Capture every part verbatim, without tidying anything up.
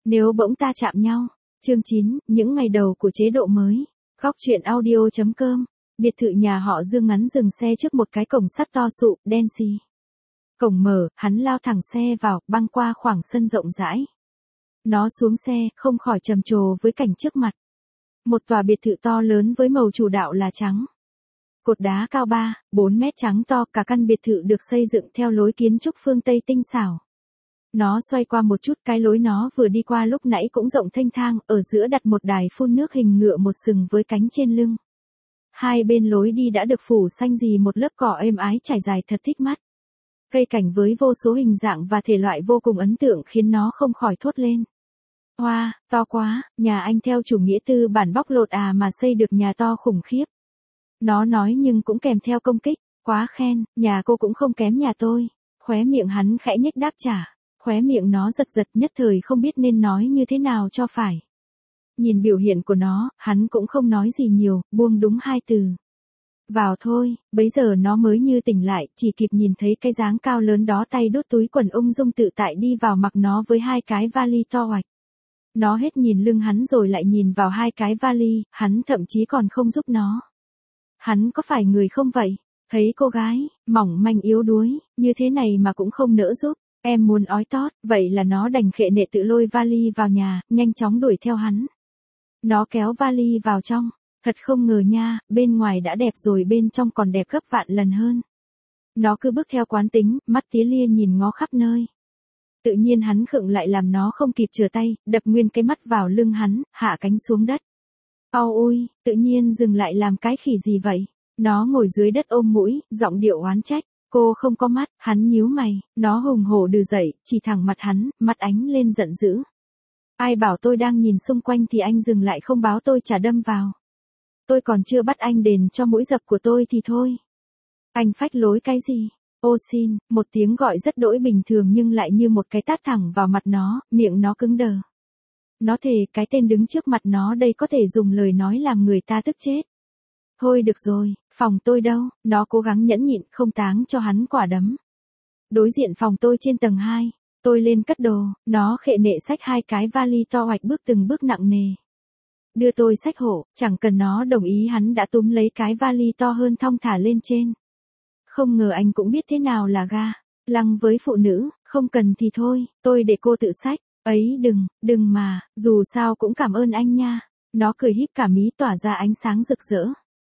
Nếu bỗng ta chạm nhau. Chương chín, những ngày đầu của chế độ mới. Góc truyện audio.com. Biệt thự nhà họ Dương ngắn dừng xe trước một cái cổng sắt to sụ, đen xì. Cổng mở, hắn lao thẳng xe vào, băng qua khoảng sân rộng rãi. Nó xuống xe, không khỏi trầm trồ với cảnh trước mặt. Một tòa biệt thự to lớn với màu chủ đạo là trắng. Cột đá cao ba, bốn mét trắng to, cả căn biệt thự được xây dựng theo lối kiến trúc phương Tây tinh xảo. Nó xoay qua một chút, cái lối nó vừa đi qua lúc nãy cũng rộng thênh thang, ở giữa đặt một đài phun nước hình ngựa một sừng với cánh trên lưng. Hai bên lối đi đã được phủ xanh rì một lớp cỏ êm ái trải dài thật thích mắt. Cây cảnh với vô số hình dạng và thể loại vô cùng ấn tượng khiến nó không khỏi thốt lên. Hoa, wow, to quá, nhà anh theo chủ nghĩa tư bản bóc lột à mà xây được nhà to khủng khiếp. Nó nói nhưng cũng kèm theo công kích, quá khen, nhà cô cũng không kém nhà tôi. Khóe miệng hắn khẽ nhếch đáp trả, khóe miệng nó giật giật nhất thời không biết nên nói như thế nào cho phải. Nhìn biểu hiện của nó, hắn cũng không nói gì nhiều, buông đúng hai từ. Vào thôi, bấy giờ nó mới như tỉnh lại, chỉ kịp nhìn thấy cái dáng cao lớn đó tay đút túi quần ung dung tự tại đi vào mặc nó với hai cái vali to hoạch. Nó hết nhìn lưng hắn rồi lại nhìn vào hai cái vali, hắn thậm chí còn không giúp nó. Hắn có phải người không vậy? Thấy cô gái, mỏng manh yếu đuối, như thế này mà cũng không nỡ giúp, em muốn ói tót, vậy là nó đành khệ nệ tự lôi vali vào nhà, nhanh chóng đuổi theo hắn. Nó kéo vali vào trong, thật không ngờ nha, bên ngoài đã đẹp rồi bên trong còn đẹp gấp vạn lần hơn. Nó cứ bước theo quán tính, mắt tía lia nhìn ngó khắp nơi. Tự nhiên hắn khựng lại làm nó không kịp chừa tay, đập nguyên cái mắt vào lưng hắn, hạ cánh xuống đất. Au ui, tự nhiên dừng lại làm cái khỉ gì vậy? Nó ngồi dưới đất ôm mũi, giọng điệu oán trách. Cô không có mắt, hắn nhíu mày, nó hùng hổ đừ dậy, chỉ thẳng mặt hắn, mắt ánh lên giận dữ. Ai bảo tôi đang nhìn xung quanh thì anh dừng lại không báo tôi chả đâm vào. Tôi còn chưa bắt anh đền cho mũi dập của tôi thì thôi. Anh phách lối cái gì? Ô xin, một tiếng gọi rất đỗi bình thường nhưng lại như một cái tát thẳng vào mặt nó, miệng nó cứng đờ. Nó thề cái tên đứng trước mặt nó đây có thể dùng lời nói làm người ta tức chết. Thôi được rồi, phòng tôi đâu, nó cố gắng nhẫn nhịn không táng cho hắn quả đấm. Đối diện phòng tôi trên tầng hai, tôi lên cất đồ, nó khệ nệ xách hai cái vali to hoạch bước từng bước nặng nề. Đưa tôi xách hộ, chẳng cần nó đồng ý hắn đã túm lấy cái vali to hơn thong thả lên trên. Không ngờ anh cũng biết thế nào là ga, lăng với phụ nữ, không cần thì thôi, tôi để cô tự xách, ấy đừng, đừng mà, dù sao cũng cảm ơn anh nha. Nó cười híp cả mí tỏa ra ánh sáng rực rỡ.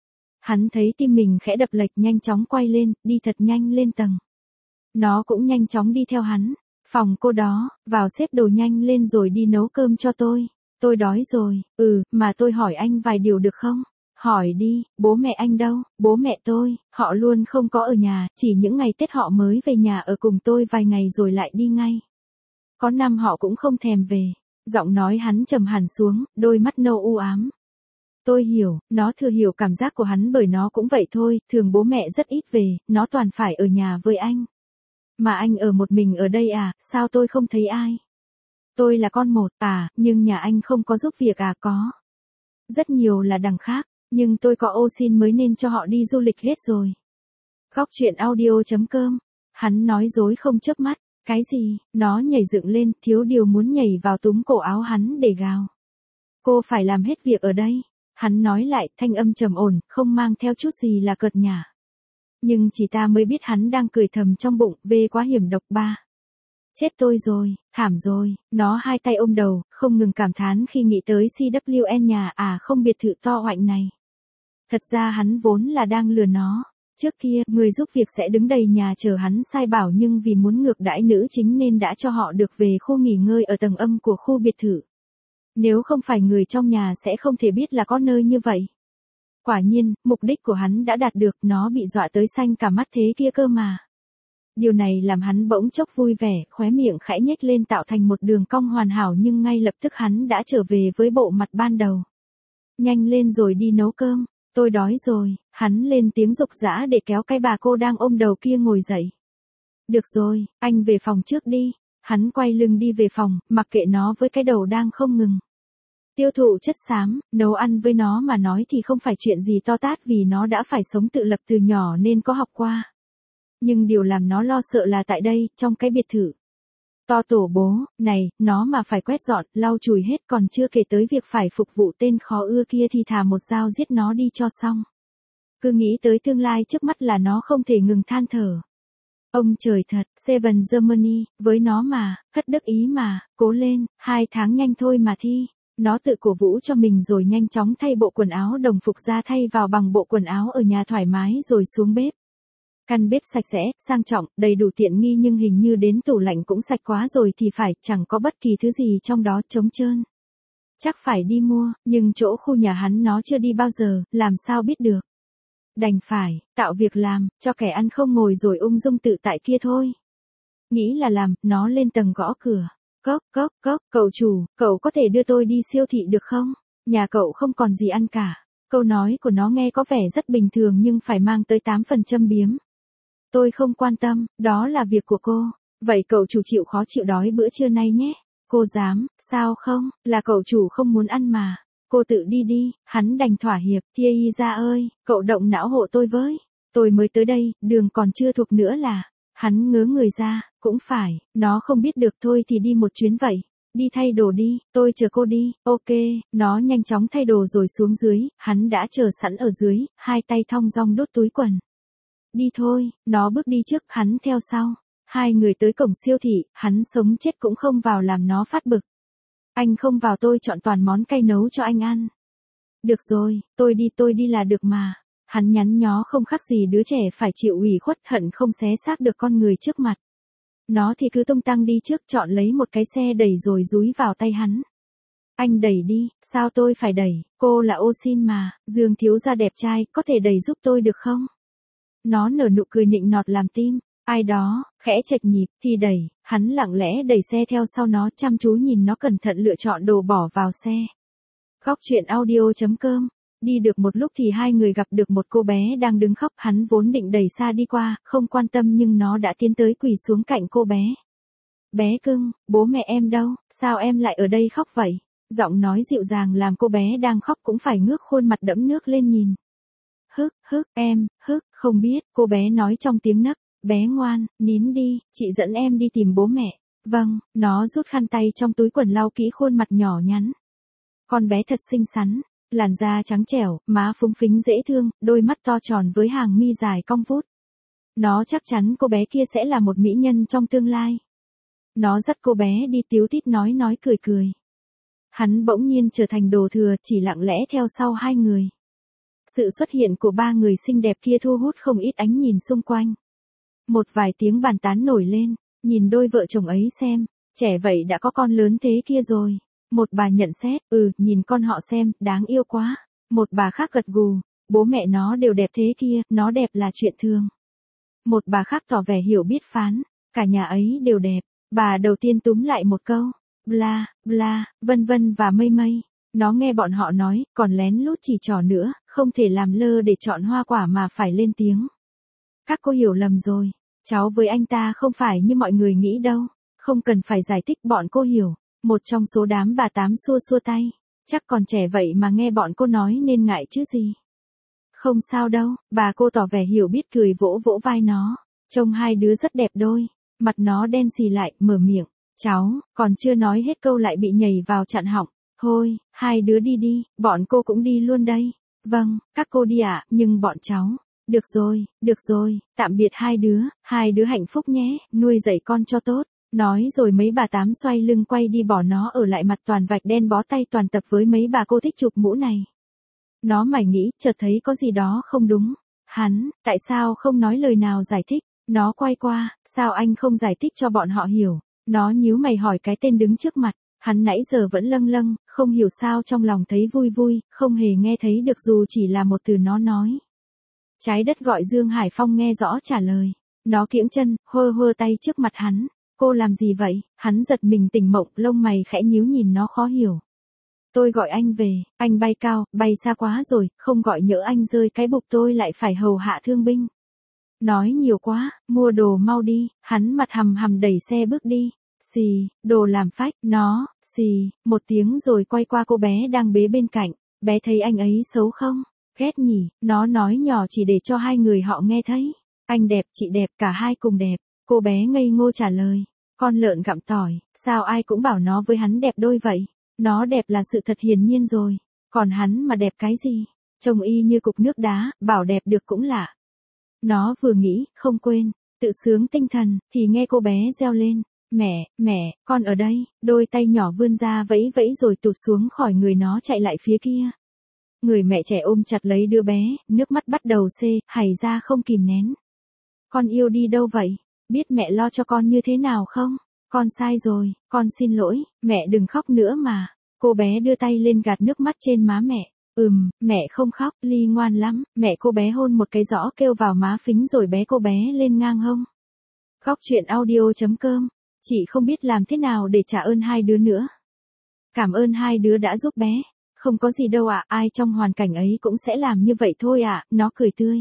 Hắn thấy tim mình khẽ đập lệch nhanh chóng quay lên, đi thật nhanh lên tầng. Nó cũng nhanh chóng đi theo hắn. Phòng cô đó, vào xếp đồ nhanh lên rồi đi nấu cơm cho tôi. Tôi đói rồi, ừ, mà tôi hỏi anh vài điều được không? Hỏi đi, bố mẹ anh đâu? Bố mẹ tôi, họ luôn không có ở nhà, chỉ những ngày Tết họ mới về nhà ở cùng tôi vài ngày rồi lại đi ngay. Có năm họ cũng không thèm về. Giọng nói hắn trầm hẳn xuống, đôi mắt nâu u ám. Tôi hiểu, nó thừa hiểu cảm giác của hắn bởi nó cũng vậy thôi, thường bố mẹ rất ít về, nó toàn phải ở nhà với anh. Mà anh ở một mình ở đây à, sao tôi không thấy ai? Tôi là con một, à, nhưng nhà anh không có giúp việc à, có. Rất nhiều là đằng khác, nhưng tôi có ô xin mới nên cho họ đi du lịch hết rồi. Góc truyện audio.com, hắn nói dối không chớp mắt, cái gì, nó nhảy dựng lên, thiếu điều muốn nhảy vào túm cổ áo hắn để gào. Cô phải làm hết việc ở đây. Hắn nói lại, thanh âm trầm ổn, không mang theo chút gì là cợt nhả. Nhưng chỉ ta mới biết hắn đang cười thầm trong bụng, vê quá hiểm độc ba. Chết tôi rồi, thảm rồi, nó hai tay ôm đầu, không ngừng cảm thán khi nghĩ tới xê vê en nhà à không biệt thự to hoạnh này. Thật ra hắn vốn là đang lừa nó. Trước kia, người giúp việc sẽ đứng đầy nhà chờ hắn sai bảo nhưng vì muốn ngược đãi nữ chính nên đã cho họ được về khu nghỉ ngơi ở tầng âm của khu biệt thự. Nếu không phải người trong nhà sẽ không thể biết là có nơi như vậy. Quả nhiên, mục đích của hắn đã đạt được, nó bị dọa tới xanh cả mắt thế kia cơ mà. Điều này làm hắn bỗng chốc vui vẻ, khóe miệng khẽ nhếch lên tạo thành một đường cong hoàn hảo nhưng ngay lập tức hắn đã trở về với bộ mặt ban đầu. Nhanh lên rồi đi nấu cơm, tôi đói rồi, hắn lên tiếng giục giã để kéo cái bà cô đang ôm đầu kia ngồi dậy. Được rồi, anh về phòng trước đi. Hắn quay lưng đi về phòng, mặc kệ nó với cái đầu đang không ngừng. Tiêu thụ chất xám, nấu ăn với nó mà nói thì không phải chuyện gì to tát vì nó đã phải sống tự lập từ nhỏ nên có học qua. Nhưng điều làm nó lo sợ là tại đây, trong cái biệt thự. To tổ bố, này, nó mà phải quét dọn, lau chùi hết còn chưa kể tới việc phải phục vụ tên khó ưa kia thì thả một dao giết nó đi cho xong. Cứ nghĩ tới tương lai trước mắt là nó không thể ngừng than thở. Ông trời thật, Seven Germany, với nó mà, thất đức ý mà, cố lên, hai tháng nhanh thôi mà thi. Nó tự cổ vũ cho mình rồi nhanh chóng thay bộ quần áo đồng phục ra thay vào bằng bộ quần áo ở nhà thoải mái rồi xuống bếp. Căn bếp sạch sẽ, sang trọng, đầy đủ tiện nghi nhưng hình như đến tủ lạnh cũng sạch quá rồi thì phải, chẳng có bất kỳ thứ gì trong đó trống trơn. Chắc phải đi mua, nhưng chỗ khu nhà hắn nó chưa đi bao giờ, làm sao biết được. Đành phải, tạo việc làm, cho kẻ ăn không ngồi rồi ung dung tự tại kia thôi. Nghĩ là làm, nó lên tầng gõ cửa. Cốc, cốc, cốc, cậu chủ, cậu có thể đưa tôi đi siêu thị được không? Nhà cậu không còn gì ăn cả. Câu nói của nó nghe có vẻ rất bình thường nhưng phải mang tới tám phần châm biếm. Tôi không quan tâm, đó là việc của cô. Vậy cậu chủ chịu khó chịu đói bữa trưa nay nhé. Cô dám, sao không, là cậu chủ không muốn ăn mà. Cô tự đi đi, hắn đành thỏa hiệp. Kia y ra ơi, cậu động não hộ tôi với. Tôi mới tới đây, đường còn chưa thuộc nữa là. Hắn ngớ người ra, cũng phải, nó không biết được thôi thì đi một chuyến vậy. Đi thay đồ đi, tôi chờ cô đi, ok, nó nhanh chóng thay đồ rồi xuống dưới, hắn đã chờ sẵn ở dưới, hai tay thong dong đút túi quần. Đi thôi, nó bước đi trước, hắn theo sau. Hai người tới cổng siêu thị, hắn sống chết cũng không vào làm nó phát bực. Anh không vào tôi chọn toàn món cay nấu cho anh ăn. Được rồi, tôi đi tôi đi là được mà. Hắn nhắn nhó không khác gì đứa trẻ phải chịu ủy khuất hận không xé xác được con người trước mặt. Nó thì cứ tung tăng đi trước chọn lấy một cái xe đẩy rồi dúi vào tay hắn. Anh đẩy đi, sao tôi phải đẩy, cô là ô xin mà, Dương thiếu gia đẹp trai, có thể đẩy giúp tôi được không? Nó nở nụ cười nịnh nọt làm tim, ai đó, khẽ chệch nhịp, thì đẩy, hắn lặng lẽ đẩy xe theo sau nó chăm chú nhìn nó cẩn thận lựa chọn đồ bỏ vào xe. Góc truyện audio.com. Đi được một lúc thì hai người gặp được một cô bé đang đứng khóc, hắn vốn định đẩy xa đi qua, không quan tâm nhưng nó đã tiến tới quỳ xuống cạnh cô bé. Bé cưng, bố mẹ em đâu, sao em lại ở đây khóc vậy? Giọng nói dịu dàng làm cô bé đang khóc cũng phải ngước khuôn mặt đẫm nước lên nhìn. Hức, hức, em, hức, không biết, cô bé nói trong tiếng nấc, bé ngoan, nín đi, chị dẫn em đi tìm bố mẹ. Vâng, nó rút khăn tay trong túi quần lau kỹ khuôn mặt nhỏ nhắn. Con bé thật xinh xắn. Làn da trắng trẻo, má phúng phính dễ thương, đôi mắt to tròn với hàng mi dài cong vút. Nó chắc chắn cô bé kia sẽ là một mỹ nhân trong tương lai. Nó dắt cô bé đi tíu tít nói nói cười cười. Hắn bỗng nhiên trở thành đồ thừa chỉ lặng lẽ theo sau hai người. Sự xuất hiện của ba người xinh đẹp kia thu hút không ít ánh nhìn xung quanh. Một vài tiếng bàn tán nổi lên, nhìn đôi vợ chồng ấy xem, trẻ vậy đã có con lớn thế kia rồi. Một bà nhận xét, ừ, nhìn con họ xem, đáng yêu quá. Một bà khác gật gù, bố mẹ nó đều đẹp thế kia, nó đẹp là chuyện thường. Một bà khác tỏ vẻ hiểu biết phán, cả nhà ấy đều đẹp. Bà đầu tiên túm lại một câu, bla, bla, vân vân và mây mây. Nó nghe bọn họ nói, còn lén lút chỉ trỏ nữa, không thể làm lơ để chọn hoa quả mà phải lên tiếng. Các cô hiểu lầm rồi, cháu với anh ta không phải như mọi người nghĩ đâu, không cần phải giải thích bọn cô hiểu. Một trong số đám bà tám xua xua tay, chắc còn trẻ vậy mà nghe bọn cô nói nên ngại chứ gì. Không sao đâu, bà cô tỏ vẻ hiểu biết cười vỗ vỗ vai nó, trông hai đứa rất đẹp đôi, mặt nó đen xì lại, mở miệng, cháu, còn chưa nói hết câu lại bị nhảy vào chặn họng, thôi, hai đứa đi đi, bọn cô cũng đi luôn đây. Vâng, các cô đi ạ, à, nhưng bọn cháu, được rồi, được rồi, tạm biệt hai đứa, hai đứa hạnh phúc nhé, nuôi dạy con cho tốt. Nói rồi mấy bà tám xoay lưng quay đi bỏ nó ở lại mặt toàn vạch đen bó tay toàn tập với mấy bà cô thích chụp mũ này. Nó mải nghĩ, chợt thấy có gì đó không đúng. Hắn, tại sao không nói lời nào giải thích? Nó quay qua, sao anh không giải thích cho bọn họ hiểu? Nó nhíu mày hỏi cái tên đứng trước mặt. Hắn nãy giờ vẫn lâng lâng, không hiểu sao trong lòng thấy vui vui, không hề nghe thấy được dù chỉ là một từ nó nói. Trái đất gọi Dương Hải Phong nghe rõ trả lời. Nó kiễng chân, hơ hơ tay trước mặt hắn. Cô làm gì vậy? Hắn giật mình tỉnh mộng, lông mày khẽ nhíu nhìn nó khó hiểu. Tôi gọi anh về, anh bay cao, bay xa quá rồi, không gọi nhỡ anh rơi cái bục tôi lại phải hầu hạ thương binh. Nói nhiều quá, mua đồ mau đi, hắn mặt hầm hầm đẩy xe bước đi. Xì, đồ làm phách, nó, xì, một tiếng rồi quay qua cô bé đang bế bên cạnh, bé thấy anh ấy xấu không? Ghét nhỉ, nó nói nhỏ chỉ để cho hai người họ nghe thấy. Anh đẹp, chị đẹp, cả hai cùng đẹp. Cô bé ngây ngô trả lời. Con lợn gặm tỏi, sao ai cũng bảo nó với hắn đẹp đôi vậy? Nó đẹp là sự thật hiển nhiên rồi. Còn hắn mà đẹp cái gì? Trông y như cục nước đá, bảo đẹp được cũng lạ. Nó vừa nghĩ, không quên, tự sướng tinh thần, thì nghe cô bé reo lên. Mẹ, mẹ, con ở đây, đôi tay nhỏ vươn ra vẫy vẫy rồi tụt xuống khỏi người nó chạy lại phía kia. Người mẹ trẻ ôm chặt lấy đứa bé, nước mắt bắt đầu xê, hảy ra không kìm nén. Con yêu đi đâu vậy? Biết mẹ lo cho con như thế nào không? Con sai rồi, con xin lỗi, mẹ đừng khóc nữa mà. Cô bé đưa tay lên gạt nước mắt trên má mẹ. Ừm, mẹ không khóc, Ly ngoan lắm. Mẹ cô bé hôn một cái rõ kêu vào má phính rồi bé cô bé lên ngang hông. Góc truyện audio.com. Chị không biết làm thế nào để trả ơn hai đứa nữa. Cảm ơn hai đứa đã giúp bé. Không có gì đâu ạ, ai trong hoàn cảnh ấy cũng sẽ làm như vậy thôi ạ, nó cười tươi.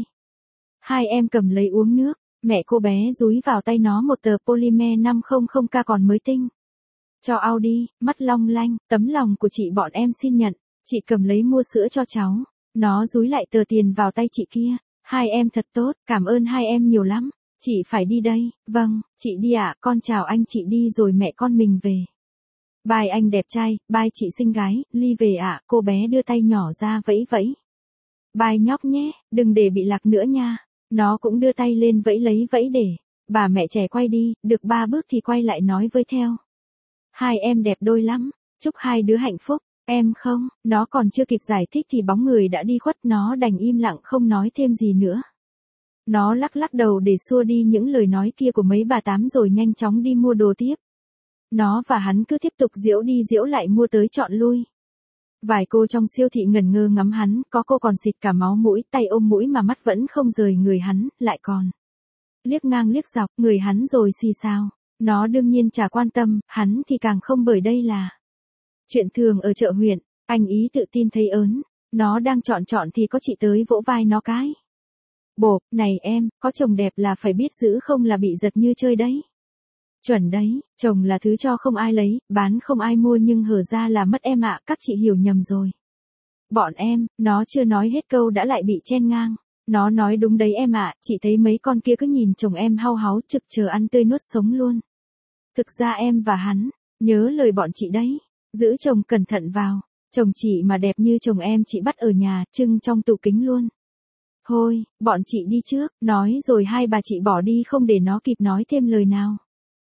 Hai em cầm lấy uống nước, mẹ cô bé dúi vào tay nó một tờ polymer năm trăm k còn mới tinh. Cho Audi, mắt long lanh, tấm lòng của chị bọn em xin nhận, chị cầm lấy mua sữa cho cháu, nó dúi lại tờ tiền vào tay chị kia. Hai em thật tốt, cảm ơn hai em nhiều lắm, chị phải đi đây, vâng, chị đi ạ, con chào anh chị đi rồi mẹ con mình về. Bye anh đẹp trai, bye chị xinh gái, Ly về ạ, cô bé đưa tay nhỏ ra vẫy vẫy. Bye nhóc nhé, đừng để bị lạc nữa nha. Nó cũng đưa tay lên vẫy lấy vẫy để. Bà mẹ trẻ quay đi, được ba bước thì quay lại nói với theo. Hai em đẹp đôi lắm, chúc hai đứa hạnh phúc, em không, nó còn chưa kịp giải thích thì bóng người đã đi khuất, nó đành im lặng không nói thêm gì nữa. Nó lắc lắc đầu để xua đi những lời nói kia của mấy bà tám rồi nhanh chóng đi mua đồ tiếp. Nó và hắn cứ tiếp tục diễu đi diễu lại mua tới chọn lui. Vài cô trong siêu thị ngẩn ngơ ngắm hắn, có cô còn xịt cả máu mũi, tay ôm mũi mà mắt vẫn không rời người hắn, lại còn liếc ngang liếc dọc, người hắn rồi xì xào. Nó đương nhiên chả quan tâm, hắn thì càng không, bởi đây là chuyện thường ở chợ huyện. Anh ý tự tin thấy ớn. Nó đang chọn chọn thì có chị tới vỗ vai nó cái. Bộp, này em, có chồng đẹp là phải biết giữ không là bị giật như chơi đấy. Chuẩn đấy, chồng là thứ cho không ai lấy, bán không ai mua nhưng hở ra là mất em ạ, các chị hiểu nhầm rồi. Bọn em, nó chưa nói hết câu đã lại bị chen ngang. Nó nói đúng đấy em ạ, chị thấy mấy con kia cứ nhìn chồng em hau háu trực chờ ăn tươi nuốt sống luôn. Thực ra em và hắn, nhớ lời bọn chị đấy, giữ chồng cẩn thận vào, chồng chị mà đẹp như chồng em chị bắt ở nhà, trưng trong tủ kính luôn. Thôi, bọn chị đi trước, nói rồi hai bà chị bỏ đi không để nó kịp nói thêm lời nào.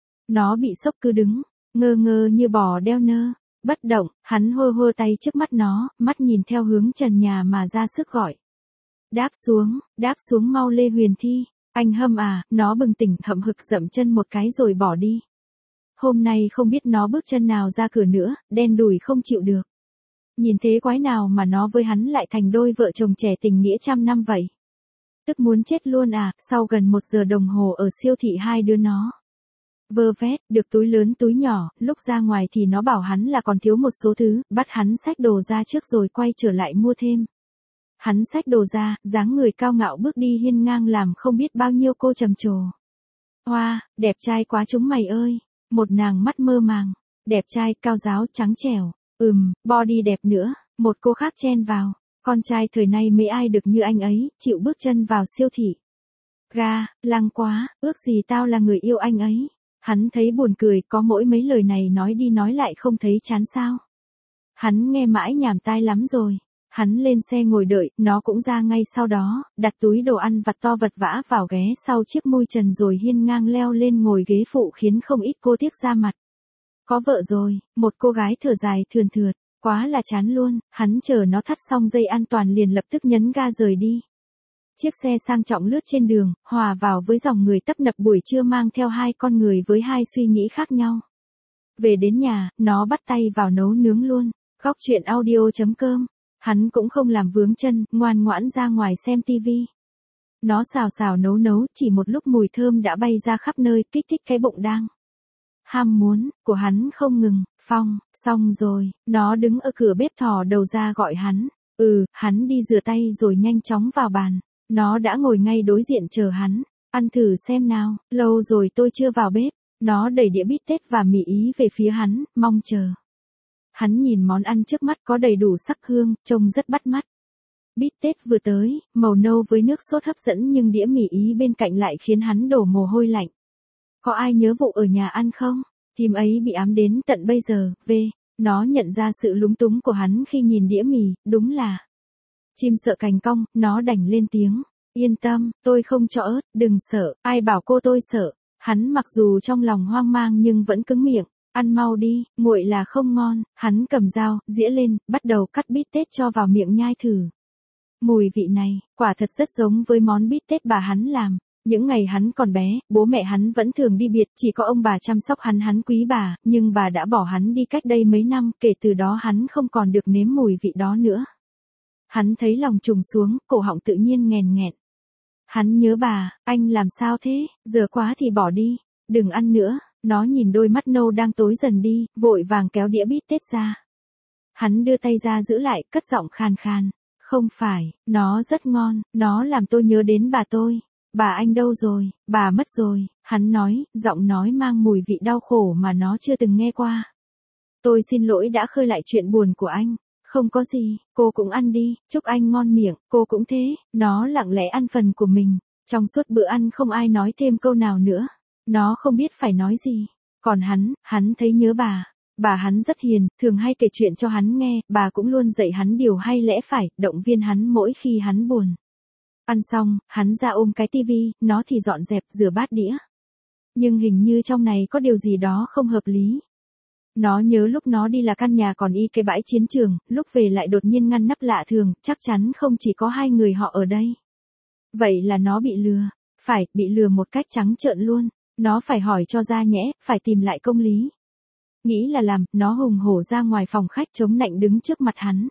Nó bị sốc cứ đứng, ngơ ngơ như bò đeo nơ, bất động, hắn hô hô tay trước mắt nó, mắt nhìn theo hướng trần nhà mà ra sức gọi. Đáp xuống, đáp xuống mau Lê Huyền Thi, anh Hâm à, nó bừng tỉnh hậm hực dậm chân một cái rồi bỏ đi. Hôm nay không biết nó bước chân nào ra cửa nữa, đen đủi không chịu được. Nhìn thế quái nào mà nó với hắn lại thành đôi vợ chồng trẻ tình nghĩa trăm năm vậy. Tức muốn chết luôn à, sau gần một giờ đồng hồ ở siêu thị hai đứa nó vơ vét, được túi lớn túi nhỏ, lúc ra ngoài thì nó bảo hắn là còn thiếu một số thứ, bắt hắn xách đồ ra trước rồi quay trở lại mua thêm. Hắn xách đồ ra, dáng người cao ngạo bước đi hiên ngang làm không biết bao nhiêu cô trầm trồ. Hoa, đẹp trai quá chúng mày ơi, một nàng mắt mơ màng, đẹp trai, cao ráo, trắng trẻo, ừm, body đẹp nữa, một cô khác chen vào, con trai thời nay mấy ai được như anh ấy, chịu bước chân vào siêu thị. Ga, lăng quá, ước gì tao là người yêu anh ấy. Hắn thấy buồn cười, có mỗi mấy lời này nói đi nói lại không thấy chán sao. Hắn nghe mãi nhàm tai lắm rồi. Hắn lên xe ngồi đợi, nó cũng ra ngay sau đó, đặt túi đồ ăn vặt to vật vã vào ghé sau chiếc mui trần rồi hiên ngang leo lên ngồi ghế phụ khiến không ít cô tiếc ra mặt. Có vợ rồi, một cô gái thở dài thườn thượt, quá là chán luôn, hắn chờ nó thắt xong dây an toàn liền lập tức nhấn ga rời đi. Chiếc xe sang trọng lướt trên đường, hòa vào với dòng người tấp nập buổi trưa mang theo hai con người với hai suy nghĩ khác nhau. Về đến nhà, nó bắt tay vào nấu nướng luôn. Góc truyện audio.com. Hắn cũng không làm vướng chân, ngoan ngoãn ra ngoài xem tivi. Nó xào xào nấu nấu, chỉ một lúc mùi thơm đã bay ra khắp nơi, kích thích cái bụng đang ham muốn của hắn không ngừng. Phong, xong rồi, nó đứng ở cửa bếp thò đầu ra gọi hắn. Ừ, hắn đi rửa tay rồi nhanh chóng vào bàn. Nó đã ngồi ngay đối diện chờ hắn. Ăn thử xem nào, lâu rồi tôi chưa vào bếp. Nó đẩy đĩa bít tết và mì ý về phía hắn, mong chờ. Hắn nhìn món ăn trước mắt có đầy đủ sắc hương, trông rất bắt mắt. Bít tết vừa tới, màu nâu với nước sốt hấp dẫn nhưng đĩa mì ý bên cạnh lại khiến hắn đổ mồ hôi lạnh. Có ai nhớ vụ ở nhà ăn không? Thím ấy bị ám đến tận bây giờ, v. Nó nhận ra sự lúng túng của hắn khi nhìn đĩa mì, đúng là. Chim sợ cành cong, nó đành lên tiếng. Yên tâm, tôi không cho ớt, đừng sợ, ai bảo cô tôi sợ. Hắn mặc dù trong lòng hoang mang nhưng vẫn cứng miệng. Ăn mau đi, nguội là không ngon. Hắn cầm dao, dĩa lên, bắt đầu cắt bít tết cho vào miệng nhai thử. Mùi vị này, quả thật rất giống với món bít tết bà hắn làm. Những ngày hắn còn bé, bố mẹ hắn vẫn thường đi biệt, chỉ có ông bà chăm sóc hắn, hắn quý bà, nhưng bà đã bỏ hắn đi cách đây mấy năm, kể từ đó hắn không còn được nếm mùi vị đó nữa. Hắn thấy lòng trùng xuống, cổ họng tự nhiên nghèn nghẹn. Hắn nhớ bà, anh làm sao thế, giờ quá thì bỏ đi, đừng ăn nữa. Nó nhìn đôi mắt nâu đang tối dần đi, vội vàng kéo đĩa bít tết ra. Hắn đưa tay ra giữ lại, cất giọng khàn khàn. Không phải, nó rất ngon, nó làm tôi nhớ đến bà tôi. Bà anh đâu rồi, bà mất rồi, hắn nói, giọng nói mang mùi vị đau khổ mà nó chưa từng nghe qua. Tôi xin lỗi đã khơi lại chuyện buồn của anh. Không có gì, cô cũng ăn đi, chúc anh ngon miệng, cô cũng thế. Nó lặng lẽ ăn phần của mình. Trong suốt bữa ăn không ai nói thêm câu nào nữa. Nó không biết phải nói gì. Còn hắn, hắn thấy nhớ bà. Bà hắn rất hiền, thường hay kể chuyện cho hắn nghe, bà cũng luôn dạy hắn điều hay lẽ phải, động viên hắn mỗi khi hắn buồn. Ăn xong, hắn ra ôm cái tivi, nó thì dọn dẹp, rửa bát đĩa. Nhưng hình như trong này có điều gì đó không hợp lý. Nó nhớ lúc nó đi là căn nhà còn y cái bãi chiến trường, lúc về lại đột nhiên ngăn nắp lạ thường, chắc chắn không chỉ có hai người họ ở đây. Vậy là nó bị lừa. Phải, bị lừa một cách trắng trợn luôn. Nó phải hỏi cho ra nhẽ, phải tìm lại công lý. Nghĩ là làm, nó hùng hổ ra ngoài phòng khách chống nạnh đứng trước mặt hắn.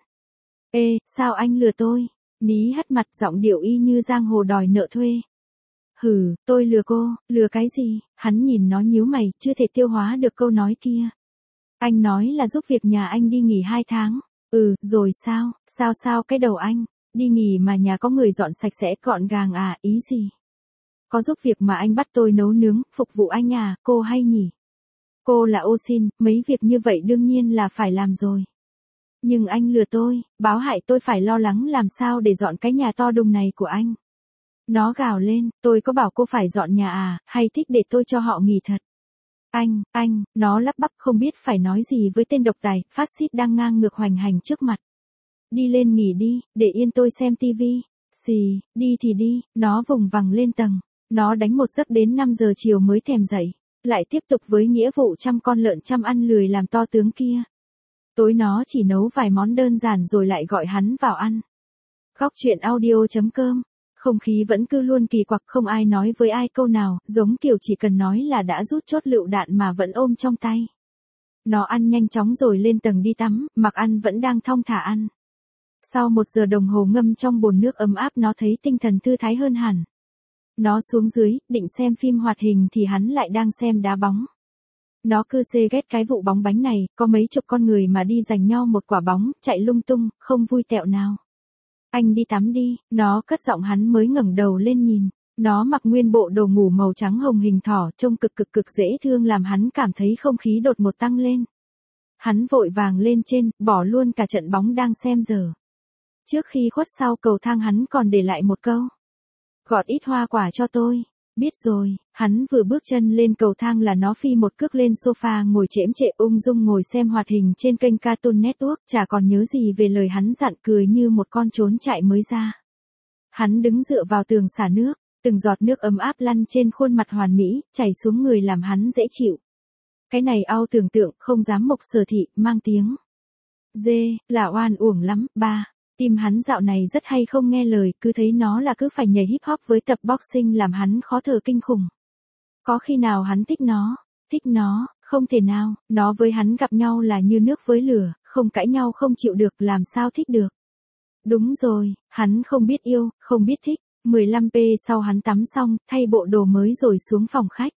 Ê, sao anh lừa tôi? Ní hất mặt, giọng điệu y như giang hồ đòi nợ thuê. Hừ, tôi lừa cô, lừa cái gì? Hắn nhìn nó nhíu mày, chưa thể tiêu hóa được câu nói kia. Anh nói là giúp việc nhà anh đi nghỉ hai tháng. Ừ, rồi sao? Sao sao cái đầu anh? Đi nghỉ mà nhà có người dọn sạch sẽ gọn gàng à, ý gì? Có giúp việc mà anh bắt tôi nấu nướng, phục vụ anh à, cô hay nhỉ? Cô là ô xin, mấy việc như vậy đương nhiên là phải làm rồi. Nhưng anh lừa tôi, báo hại tôi phải lo lắng làm sao để dọn cái nhà to đùng này của anh. Nó gào lên, tôi có bảo cô phải dọn nhà à, hay thích để tôi cho họ nghỉ thật? Anh, anh, nó lắp bắp không biết phải nói gì với tên độc tài, phát xít đang ngang ngược hoành hành trước mặt. Đi lên nghỉ đi, để yên tôi xem tivi. Xì, đi thì đi, nó vùng vằng lên tầng. Nó đánh một giấc đến năm giờ chiều mới thèm dậy. Lại tiếp tục với nghĩa vụ chăm con lợn chăm ăn lười làm to tướng kia. Tối nó chỉ nấu vài món đơn giản rồi lại gọi hắn vào ăn. Góc chuyện audio chấm com. Không khí vẫn cứ luôn kỳ quặc, không ai nói với ai câu nào, giống kiểu chỉ cần nói là đã rút chốt lựu đạn mà vẫn ôm trong tay. Nó ăn nhanh chóng rồi lên tầng đi tắm, mặc ăn vẫn đang thong thả ăn. Sau một giờ đồng hồ ngâm trong bồn nước ấm áp nó thấy tinh thần thư thái hơn hẳn. Nó xuống dưới, định xem phim hoạt hình thì hắn lại đang xem đá bóng. Nó cứ xê ghét cái vụ bóng bánh này, có mấy chục con người mà đi giành nhau một quả bóng, chạy lung tung, không vui tẹo nào. Anh đi tắm đi, nó cất giọng hắn mới ngẩng đầu lên nhìn. Nó mặc nguyên bộ đồ ngủ màu trắng hồng hình thỏ, trông cực cực cực dễ thương làm hắn cảm thấy không khí đột ngột tăng lên. Hắn vội vàng lên trên, bỏ luôn cả trận bóng đang xem giờ. Trước khi khuất sau cầu thang hắn còn để lại một câu. Gọt ít hoa quả cho tôi. Biết rồi, hắn vừa bước chân lên cầu thang là nó phi một cước lên sofa ngồi chễm chệ ung dung ngồi xem hoạt hình trên kênh Cartoon Network, chả còn nhớ gì về lời hắn dặn, cười như một con trốn chạy mới ra. Hắn đứng dựa vào tường xả nước, từng giọt nước ấm áp lăn trên khuôn mặt hoàn mỹ, chảy xuống người làm hắn dễ chịu. Cái này ao tưởng tượng, không dám mộc sở thị, mang tiếng. Dê, là oan uổng lắm, ba. Tim hắn dạo này rất hay không nghe lời, cứ thấy nó là cứ phải nhảy hip hop với tập boxing làm hắn khó thở kinh khủng. Có khi nào hắn thích nó, thích nó, không thể nào, nó với hắn gặp nhau là như nước với lửa, không cãi nhau không chịu được, làm sao thích được. Đúng rồi, hắn không biết yêu, không biết thích. mười lăm phút sau hắn tắm xong, thay bộ đồ mới rồi xuống phòng khách.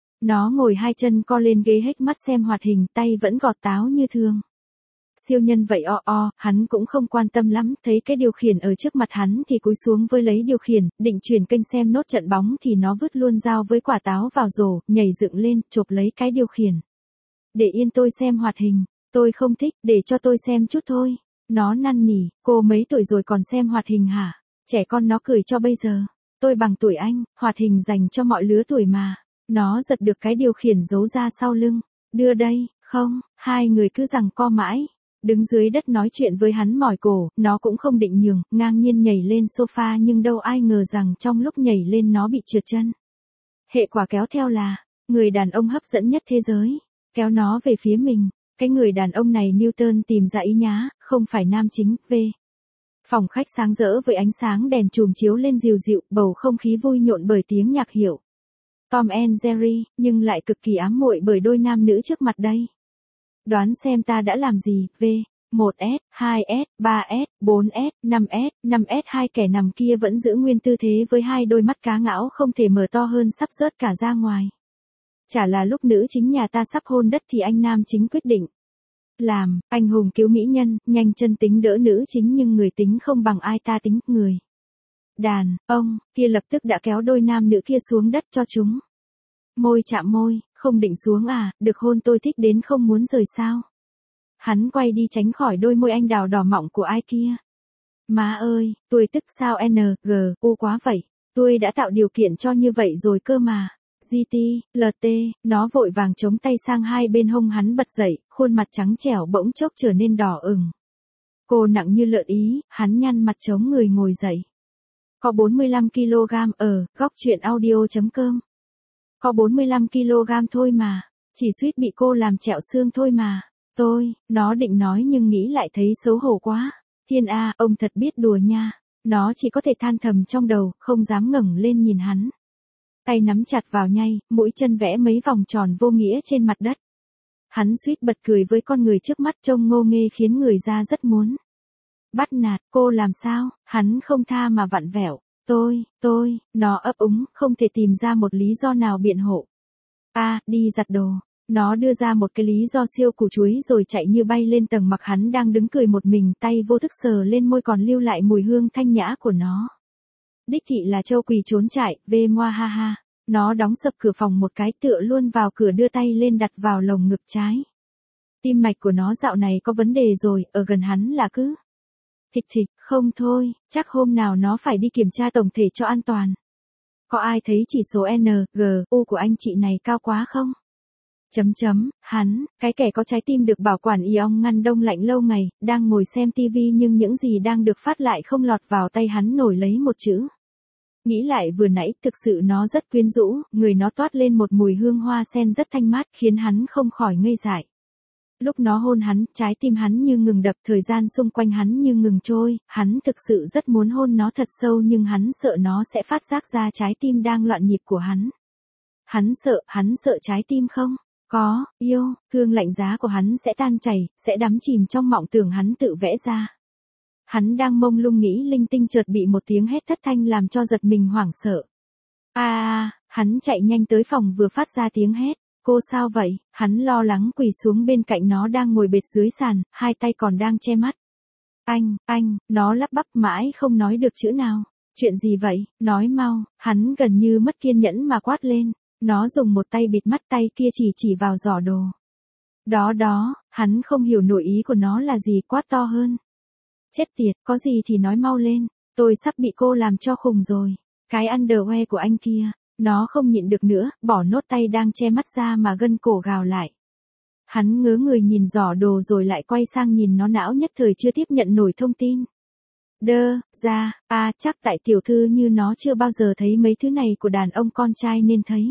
Nó ngồi hai chân co lên ghế hếch mắt xem hoạt hình, tay vẫn gọt táo như thường. Siêu nhân vậy o o, hắn cũng không quan tâm lắm, thấy cái điều khiển ở trước mặt hắn thì cúi xuống với lấy điều khiển, định chuyển kênh xem nốt trận bóng thì nó vứt luôn dao với quả táo vào rổ, nhảy dựng lên, chộp lấy cái điều khiển. Để yên tôi xem hoạt hình, tôi không thích, để cho tôi xem chút thôi. Nó năn nỉ, cô mấy tuổi rồi còn xem hoạt hình hả? Trẻ con nó cười cho bây giờ. Tôi bằng tuổi anh, hoạt hình dành cho mọi lứa tuổi mà. Nó giật được cái điều khiển giấu ra sau lưng. Đưa đây, không, hai người cứ giằng co mãi. Đứng dưới đất nói chuyện với hắn mỏi cổ, nó cũng không định nhường, ngang nhiên nhảy lên sofa nhưng đâu ai ngờ rằng trong lúc nhảy lên nó bị trượt chân. Hệ quả kéo theo là, người đàn ông hấp dẫn nhất thế giới, kéo nó về phía mình. Cái người đàn ông này Newton tìm ra ý nhá, không phải nam chính, V. Phòng khách sáng rỡ với ánh sáng đèn chùm chiếu lên dịu dịu, bầu không khí vui nhộn bởi tiếng nhạc hiệu Tom and Jerry, nhưng lại cực kỳ ám muội bởi đôi nam nữ trước mặt đây. Đoán xem ta đã làm gì, V. một S, hai S, ba S, bốn S, năm S, năm S hai kẻ nằm kia vẫn giữ nguyên tư thế với hai đôi mắt cá ngão không thể mở to hơn sắp rớt cả ra ngoài. Chả là lúc nữ chính nhà ta sắp hôn đất thì anh nam chính quyết định làm, anh hùng cứu mỹ nhân, nhanh chân tính đỡ nữ chính nhưng người tính không bằng ai ta tính, người. Đàn, ông, kia lập tức đã kéo đôi nam nữ kia xuống đất cho chúng. Môi chạm môi, không định xuống à, được hôn tôi thích đến không muốn rời sao. Hắn quay đi tránh khỏi đôi môi anh đào đỏ mọng của ai kia. Má ơi, tôi tức sao N, G, U quá vậy, tôi đã tạo điều kiện cho như vậy rồi cơ mà. giê tê, lờ tê, nó vội vàng chống tay sang hai bên hông hắn bật dậy, khuôn mặt trắng trẻo bỗng chốc trở nên đỏ ửng. Cô nặng như lợn ý, hắn nhăn mặt chống người ngồi dậy. Có bốn mươi lăm ki lô gam ở, góc truyện audio chấm com. Có bốn mươi lăm ki lô gam thôi mà, chỉ suýt bị cô làm trẹo xương thôi mà. Tôi, nó định nói nhưng nghĩ lại thấy xấu hổ quá. Thiên A, ông thật biết đùa nha. Nó chỉ có thể than thầm trong đầu, không dám ngẩng lên nhìn hắn. Tay nắm chặt vào nhay, mũi chân vẽ mấy vòng tròn vô nghĩa trên mặt đất. Hắn suýt bật cười với con người trước mắt trông ngô nghê khiến người ra rất muốn bắt nạt. Cô làm sao? Hắn không tha mà vặn vẹo. Tôi, tôi, nó ấp úng, không thể tìm ra một lý do nào biện hộ. A, à, đi giặt đồ. Nó đưa ra một cái lý do siêu củ chuối rồi chạy như bay lên tầng mặc hắn đang đứng cười một mình, tay vô thức sờ lên môi còn lưu lại mùi hương thanh nhã của nó. Đích thị là châu quỳ trốn chạy, về moa ha ha. Nó đóng sập cửa phòng một cái tựa luôn vào cửa đưa tay lên đặt vào lồng ngực trái. Tim mạch của nó dạo này có vấn đề rồi, ở gần hắn là cứ thịch thịch, không thôi, chắc hôm nào nó phải đi kiểm tra tổng thể cho an toàn. Có ai thấy chỉ số N, G, U của anh chị này cao quá không? Chấm chấm, hắn, cái kẻ có trái tim được bảo quản ion ngăn đông lạnh lâu ngày, đang ngồi xem tivi nhưng những gì đang được phát lại không lọt vào tay hắn nổi lấy một chữ. Nghĩ lại vừa nãy, thực sự nó rất quyến rũ, người nó toát lên một mùi hương hoa sen rất thanh mát, khiến hắn không khỏi ngây dại. Lúc nó hôn hắn, trái tim hắn như ngừng đập, thời gian xung quanh hắn như ngừng trôi, hắn thực sự rất muốn hôn nó thật sâu nhưng hắn sợ nó sẽ phát giác ra trái tim đang loạn nhịp của hắn. Hắn sợ, hắn sợ trái tim không? Có, yêu, thương lạnh giá của hắn sẽ tan chảy, sẽ đắm chìm trong mộng tưởng hắn tự vẽ ra. Hắn đang mông lung nghĩ linh tinh chợt bị một tiếng hét thất thanh làm cho giật mình hoảng sợ. A à, hắn chạy nhanh tới phòng vừa phát ra tiếng hét. Cô sao vậy? Hắn lo lắng quỳ xuống bên cạnh nó đang ngồi bệt dưới sàn, hai tay còn đang che mắt. Anh, anh, nó lắp bắp mãi không nói được chữ nào. Chuyện gì vậy? Nói mau, hắn gần như mất kiên nhẫn mà quát lên. Nó dùng một tay bịt mắt, tay kia chỉ chỉ vào giỏ đồ. Đó đó, hắn không hiểu nội ý của nó là gì, quát to hơn. Chết tiệt, có gì thì nói mau lên, tôi sắp bị cô làm cho khùng rồi. Cái underwear của anh kia, nó không nhịn được nữa, bỏ nốt tay đang che mắt ra mà gân cổ gào lại. Hắn ngớ người nhìn giỏ đồ rồi lại quay sang nhìn nó, não nhất thời chưa tiếp nhận nổi thông tin. Đơ, ra, à chắc tại tiểu thư như nó chưa bao giờ thấy mấy thứ này của đàn ông con trai nên thấy.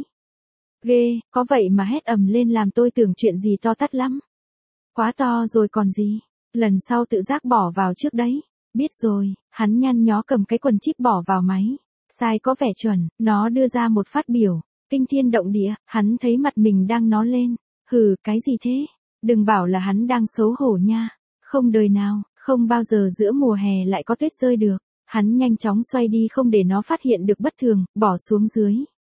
Ghê, có vậy mà hét ầm lên làm tôi tưởng chuyện gì to tát lắm. Quá to rồi còn gì, lần sau tự giác bỏ vào trước đấy. Biết rồi, hắn nhăn nhó cầm cái quần chip bỏ vào máy. Sai có vẻ chuẩn, nó đưa ra một phát biểu, kinh thiên động địa, hắn thấy mặt mình đang nó lên. Hừ, cái gì thế? Đừng bảo là hắn đang xấu hổ nha. Không đời nào, không bao giờ giữa mùa hè lại có tuyết rơi được. Hắn nhanh chóng xoay đi không để nó phát hiện được bất thường, bỏ xuống dưới.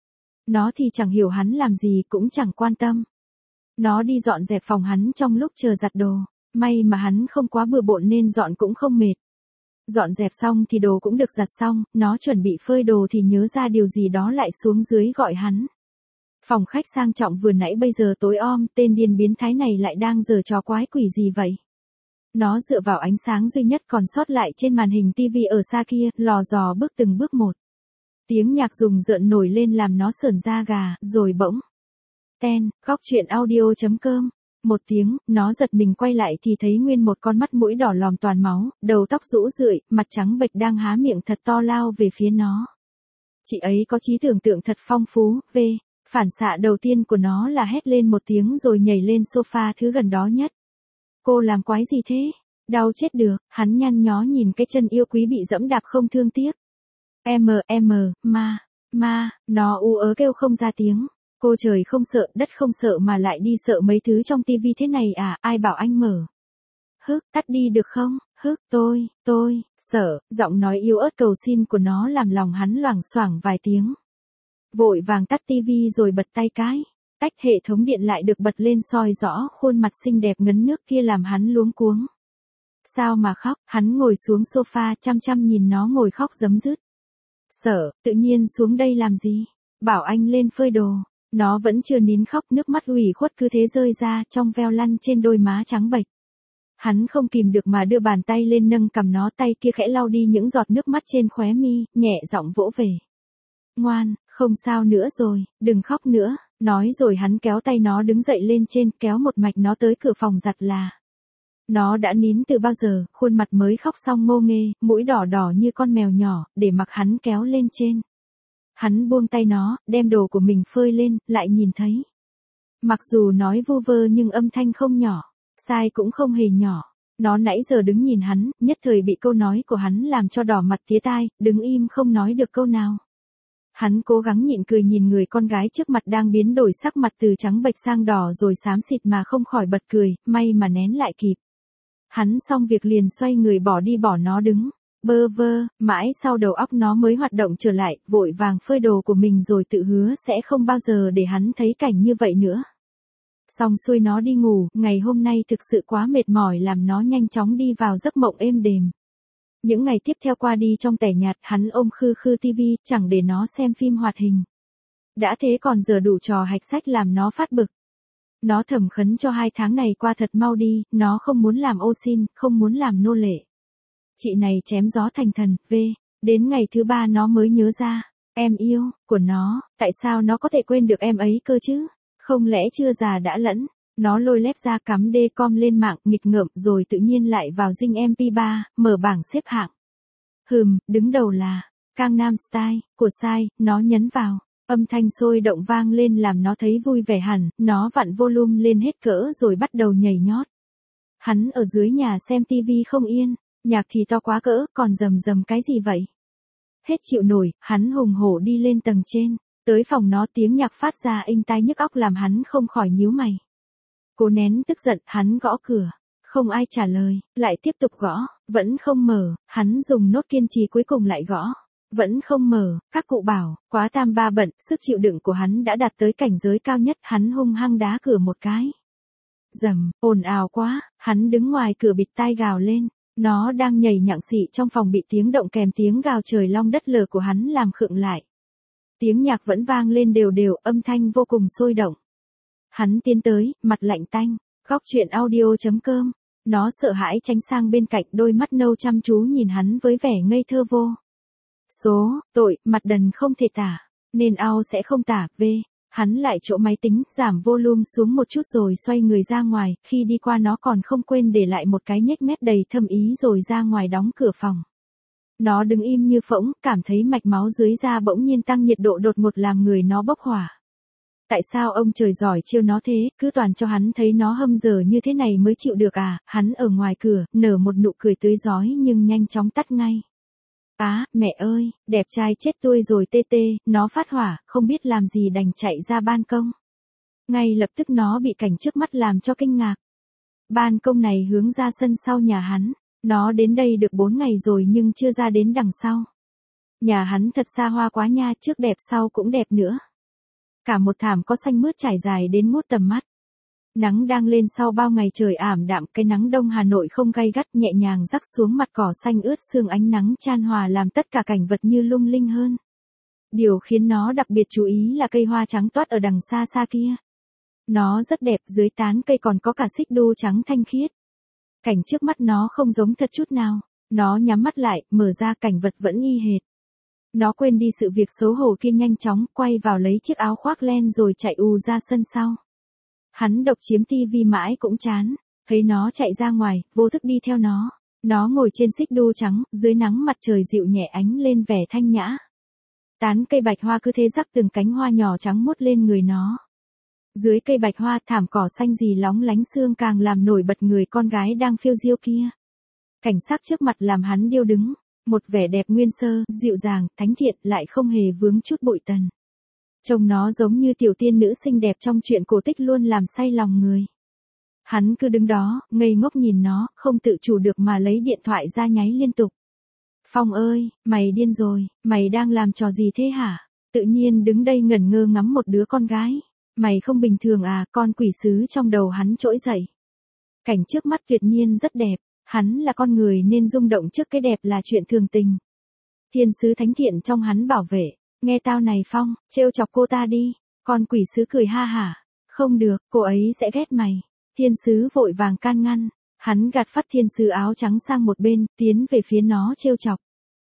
Nó thì chẳng hiểu hắn làm gì cũng chẳng quan tâm. Nó đi dọn dẹp phòng hắn trong lúc chờ giặt đồ. May mà hắn không quá bừa bộn nên dọn cũng không mệt. Dọn dẹp xong thì đồ cũng được giặt xong, nó chuẩn bị phơi đồ thì nhớ ra điều gì đó lại xuống dưới gọi hắn. Phòng khách sang trọng vừa nãy bây giờ tối om, tên điên biến thái này lại đang giở trò quái quỷ gì vậy? Nó dựa vào ánh sáng duy nhất còn sót lại trên màn hình tivi ở xa kia, lò dò bước từng bước một. Tiếng nhạc rùng rợn nổi lên làm nó sởn da gà, rồi bỗng. Ten, góc chuyện audio.com. Một tiếng, nó giật mình quay lại thì thấy nguyên một con mắt mũi đỏ lòm toàn máu, đầu tóc rũ rượi, mặt trắng bệch đang há miệng thật to lao về phía nó. Chị ấy có trí tưởng tượng thật phong phú, v. Phản xạ đầu tiên của nó là hét lên một tiếng rồi nhảy lên sofa thứ gần đó nhất. Cô làm quái gì thế? Đau chết được, hắn nhăn nhó nhìn cái chân yêu quý bị dẫm đạp không thương tiếc. Em, em, ma, ma, nó u ớ kêu không ra tiếng. Cô trời không sợ, đất không sợ mà lại đi sợ mấy thứ trong tivi thế này à, ai bảo anh mở. Hức, tắt đi được không, hức, tôi, tôi, sợ, giọng nói yếu ớt cầu xin của nó làm lòng hắn loảng xoảng vài tiếng. Vội vàng tắt tivi rồi bật tay cái. Tách hệ thống điện lại được bật lên soi rõ khuôn mặt xinh đẹp ngấn nước kia làm hắn luống cuống. Sao mà khóc, hắn ngồi xuống sofa chăm chăm nhìn nó ngồi khóc giấm dứt. Sợ, tự nhiên xuống đây làm gì? Bảo anh lên phơi đồ. Nó vẫn chưa nín khóc, nước mắt ủy khuất cứ thế rơi ra trong veo lăn trên đôi má trắng bệch. Hắn không kìm được mà đưa bàn tay lên nâng cầm nó, tay kia khẽ lau đi những giọt nước mắt trên khóe mi, nhẹ giọng vỗ về. Ngoan, không sao nữa rồi, đừng khóc nữa, nói rồi hắn kéo tay nó đứng dậy lên trên, kéo một mạch nó tới cửa phòng giặt là. Nó đã nín từ bao giờ, khuôn mặt mới khóc xong ngô nghê, mũi đỏ đỏ như con mèo nhỏ, để mặc hắn kéo lên trên. Hắn buông tay nó, đem đồ của mình phơi lên, lại nhìn thấy. Mặc dù nói vu vơ nhưng âm thanh không nhỏ, sai cũng không hề nhỏ. Nó nãy giờ đứng nhìn hắn, nhất thời bị câu nói của hắn làm cho đỏ mặt tía tai, đứng im không nói được câu nào. Hắn cố gắng nhịn cười nhìn người con gái trước mặt đang biến đổi sắc mặt từ trắng bệch sang đỏ rồi xám xịt mà không khỏi bật cười, may mà nén lại kịp. Hắn xong việc liền xoay người bỏ đi bỏ nó đứng. Bơ vơ, mãi sau đầu óc nó mới hoạt động trở lại, vội vàng phơi đồ của mình rồi tự hứa sẽ không bao giờ để hắn thấy cảnh như vậy nữa. Xong xuôi nó đi ngủ, ngày hôm nay thực sự quá mệt mỏi làm nó nhanh chóng đi vào giấc mộng êm đềm. Những ngày tiếp theo qua đi trong tẻ nhạt, hắn ôm khư khư tivi, chẳng để nó xem phim hoạt hình. Đã thế còn giờ đủ trò hạch sách làm nó phát bực. Nó thầm khấn cho hai tháng này qua thật mau đi, nó không muốn làm ô xin, không muốn làm nô lệ. Chị này chém gió thành thần, v. Đến ngày thứ ba nó mới nhớ ra, em yêu, của nó, tại sao nó có thể quên được em ấy cơ chứ? Không lẽ chưa già đã lẫn? Nó lôi lép ra cắm đê com lên mạng, nghịch ngợm rồi tự nhiên lại vào dinh em pê ba, mở bảng xếp hạng. Hừm, đứng đầu là, Gangnam Style, của Sai, nó nhấn vào. Âm thanh sôi động vang lên làm nó thấy vui vẻ hẳn, nó vặn volume lên hết cỡ rồi bắt đầu nhảy nhót. Hắn ở dưới nhà xem tivi không yên. Nhạc thì to quá cỡ, còn rầm rầm cái gì vậy? Hết chịu nổi, hắn hùng hổ đi lên tầng trên. Tới phòng nó tiếng nhạc phát ra inh tai nhức óc làm hắn không khỏi nhíu mày. Cố nén tức giận, hắn gõ cửa. Không ai trả lời, lại tiếp tục gõ, vẫn không mở, hắn dùng nốt kiên trì cuối cùng lại gõ. Vẫn không mở, các cụ bảo, quá tam ba bận, sức chịu đựng của hắn đã đạt tới cảnh giới cao nhất, hắn hung hăng đá cửa một cái. Rầm, ồn ào quá, hắn đứng ngoài cửa bịt tai gào lên. Nó đang nhảy nhặng xị trong phòng bị tiếng động kèm tiếng gào trời long đất lở của hắn làm khựng lại. Tiếng nhạc vẫn vang lên đều đều, âm thanh vô cùng sôi động. Hắn tiến tới, mặt lạnh tanh, góc chuyện audio.com. Nó sợ hãi tránh sang bên cạnh, đôi mắt nâu chăm chú nhìn hắn với vẻ ngây thơ vô. Số, tội, mặt đần không thể tả, nên ao sẽ không tả, v. Hắn lại chỗ máy tính, giảm volume xuống một chút rồi xoay người ra ngoài, khi đi qua nó còn không quên để lại một cái nhếch mép đầy thâm ý rồi ra ngoài đóng cửa phòng. Nó đứng im như phỗng, cảm thấy mạch máu dưới da bỗng nhiên tăng nhiệt độ đột ngột làm người nó bốc hỏa. Tại sao ông trời giỏi chiêu nó thế, cứ toàn cho hắn thấy nó hâm dở như thế này mới chịu được à, hắn ở ngoài cửa, nở một nụ cười tươi rói nhưng nhanh chóng tắt ngay. Á, mẹ ơi, đẹp trai chết tôi rồi tê tê, nó phát hỏa, không biết làm gì đành chạy ra ban công. Ngay lập tức nó bị cảnh trước mắt làm cho kinh ngạc. Ban công này hướng ra sân sau nhà hắn, nó đến đây được bốn ngày rồi nhưng chưa ra đến đằng sau. Nhà hắn thật xa hoa quá nha, trước đẹp sau cũng đẹp nữa. Cả một thảm có xanh mướt trải dài đến ngút tầm mắt. Nắng đang lên sau bao ngày trời ảm đạm, cái nắng đông Hà Nội không gay gắt nhẹ nhàng rắc xuống mặt cỏ xanh ướt sương, ánh nắng chan hòa làm tất cả cảnh vật như lung linh hơn. Điều khiến nó đặc biệt chú ý là cây hoa trắng toát ở đằng xa xa kia. Nó rất đẹp, dưới tán cây còn có cả xích đu trắng thanh khiết. Cảnh trước mắt nó không giống thật chút nào. Nó nhắm mắt lại, mở ra cảnh vật vẫn y hệt. Nó quên đi sự việc xấu hổ kia, nhanh chóng quay vào lấy chiếc áo khoác len rồi chạy ù ra sân sau. Hắn độc chiếm tivi mãi cũng chán, thấy nó chạy ra ngoài, vô thức đi theo nó. Nó ngồi trên xích đu trắng, dưới nắng mặt trời dịu nhẹ ánh lên vẻ thanh nhã. Tán cây bạch hoa cứ thế rắc từng cánh hoa nhỏ trắng muốt lên người nó. Dưới cây bạch hoa, thảm cỏ xanh rì lóng lánh sương càng làm nổi bật người con gái đang phiêu diêu kia. Cảnh sắc trước mặt làm hắn điêu đứng, một vẻ đẹp nguyên sơ, dịu dàng, thánh thiện, lại không hề vướng chút bụi tần. Trông nó giống như tiểu tiên nữ xinh đẹp trong truyện cổ tích luôn làm say lòng người. Hắn cứ đứng đó, ngây ngốc nhìn nó, không tự chủ được mà lấy điện thoại ra nháy liên tục. Phong ơi, mày điên rồi, mày đang làm trò gì thế hả? Tự nhiên đứng đây ngẩn ngơ ngắm một đứa con gái. Mày không bình thường à? Con quỷ sứ trong đầu hắn trỗi dậy. Cảnh trước mắt tuyệt nhiên rất đẹp, hắn là con người nên rung động trước cái đẹp là chuyện thường tình. Thiên sứ thánh thiện trong hắn bảo vệ, nghe tao này Phong, trêu chọc cô ta đi. Con quỷ sứ cười ha hả, không được, cô ấy sẽ ghét mày. Thiên sứ vội vàng can ngăn, hắn gạt phắt thiên sứ áo trắng sang một bên, tiến về phía nó trêu chọc.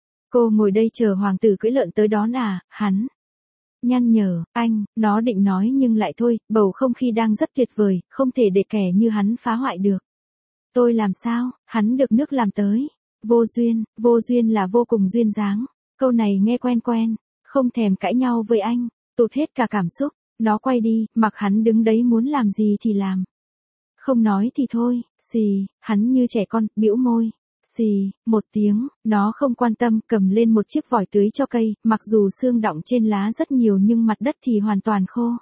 Cô ngồi đây chờ hoàng tử cưỡi lợn tới đón à? Hắn nhăn nhở, anh, nó định nói nhưng lại thôi, bầu không khí đang rất tuyệt vời, không thể để kẻ như hắn phá hoại được. Tôi làm sao? Hắn được nước làm tới. Vô duyên, vô duyên là vô cùng duyên dáng. Câu này nghe quen quen, không thèm cãi nhau với anh, tụt hết cả cảm xúc. Nó quay đi, mặc hắn đứng đấy muốn làm gì thì làm. Không nói thì thôi, xì, hắn như trẻ con, bĩu môi. Xì, một tiếng, nó không quan tâm, cầm lên một chiếc vòi tưới cho cây, mặc dù sương đọng trên lá rất nhiều nhưng mặt đất thì hoàn toàn khô.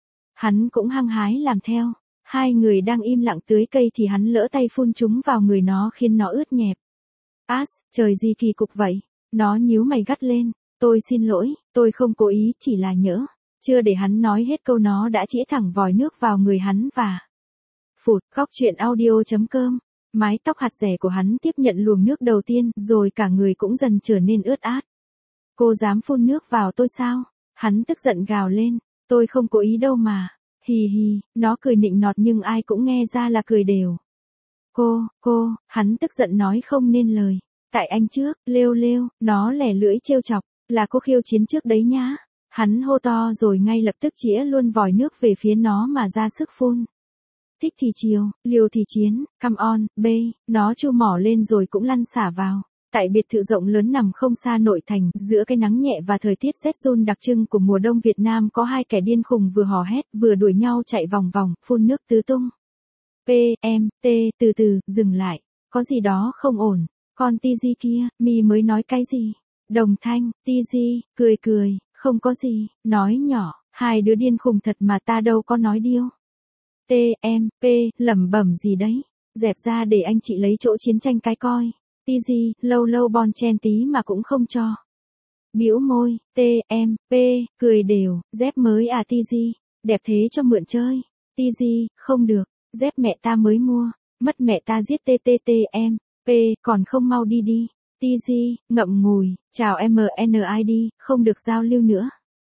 Hắn cũng hăng hái làm theo. Hai người đang im lặng tưới cây thì hắn lỡ tay phun chúng vào người nó khiến nó ướt nhẹp. Ás, trời gì kỳ cục vậy? Nó nhíu mày gắt lên. Tôi xin lỗi, tôi không cố ý, chỉ là nhỡ. Chưa để hắn nói hết câu nó đã chĩa thẳng vòi nước vào người hắn và... Phụt, khóc chuyện audio chấm com. Mái tóc hạt rẻ của hắn tiếp nhận luồng nước đầu tiên, rồi cả người cũng dần trở nên ướt át. Cô dám phun nước vào tôi sao? Hắn tức giận gào lên. Tôi không cố ý đâu mà. Hì hì, nó cười nịnh nọt nhưng ai cũng nghe ra là cười đều. Cô, cô, hắn tức giận nói không nên lời. Tại anh trước, lêu lêu, nó lẻ lưỡi trêu chọc, là cô khiêu chiến trước đấy nhá. Hắn hô to rồi ngay lập tức chĩa luôn vòi nước về phía nó mà ra sức phun. Thích thì chiều, liều thì chiến, come on, bae, nó chu mỏ lên rồi cũng lăn xả vào. Tại biệt thự rộng lớn nằm không xa nội thành, giữa cái nắng nhẹ và thời tiết rét run đặc trưng của mùa đông Việt Nam có hai kẻ điên khùng vừa hò hét, vừa đuổi nhau chạy vòng vòng, phun nước tứ tung. P, M, T, từ từ, dừng lại. Có gì đó không ổn. Con Tz kia, mi mới nói cái gì? Đồng thanh, Tz, cười cười, không có gì, nói nhỏ, hai đứa điên khùng thật mà ta đâu có nói điêu. T, M, P, lẩm bẩm gì đấy? Dẹp ra để anh chị lấy chỗ chiến tranh cái coi. Tz, lâu lâu bon chen tí mà cũng không cho. Bĩu môi, T, M, P, cười đều, dép mới à Tz, đẹp thế cho mượn chơi. Tz, không được, dép mẹ ta mới mua, mất mẹ ta giết T T T M, P, còn không mau đi đi. Tz, ngậm ngùi, chào em en i đê, không được giao lưu nữa.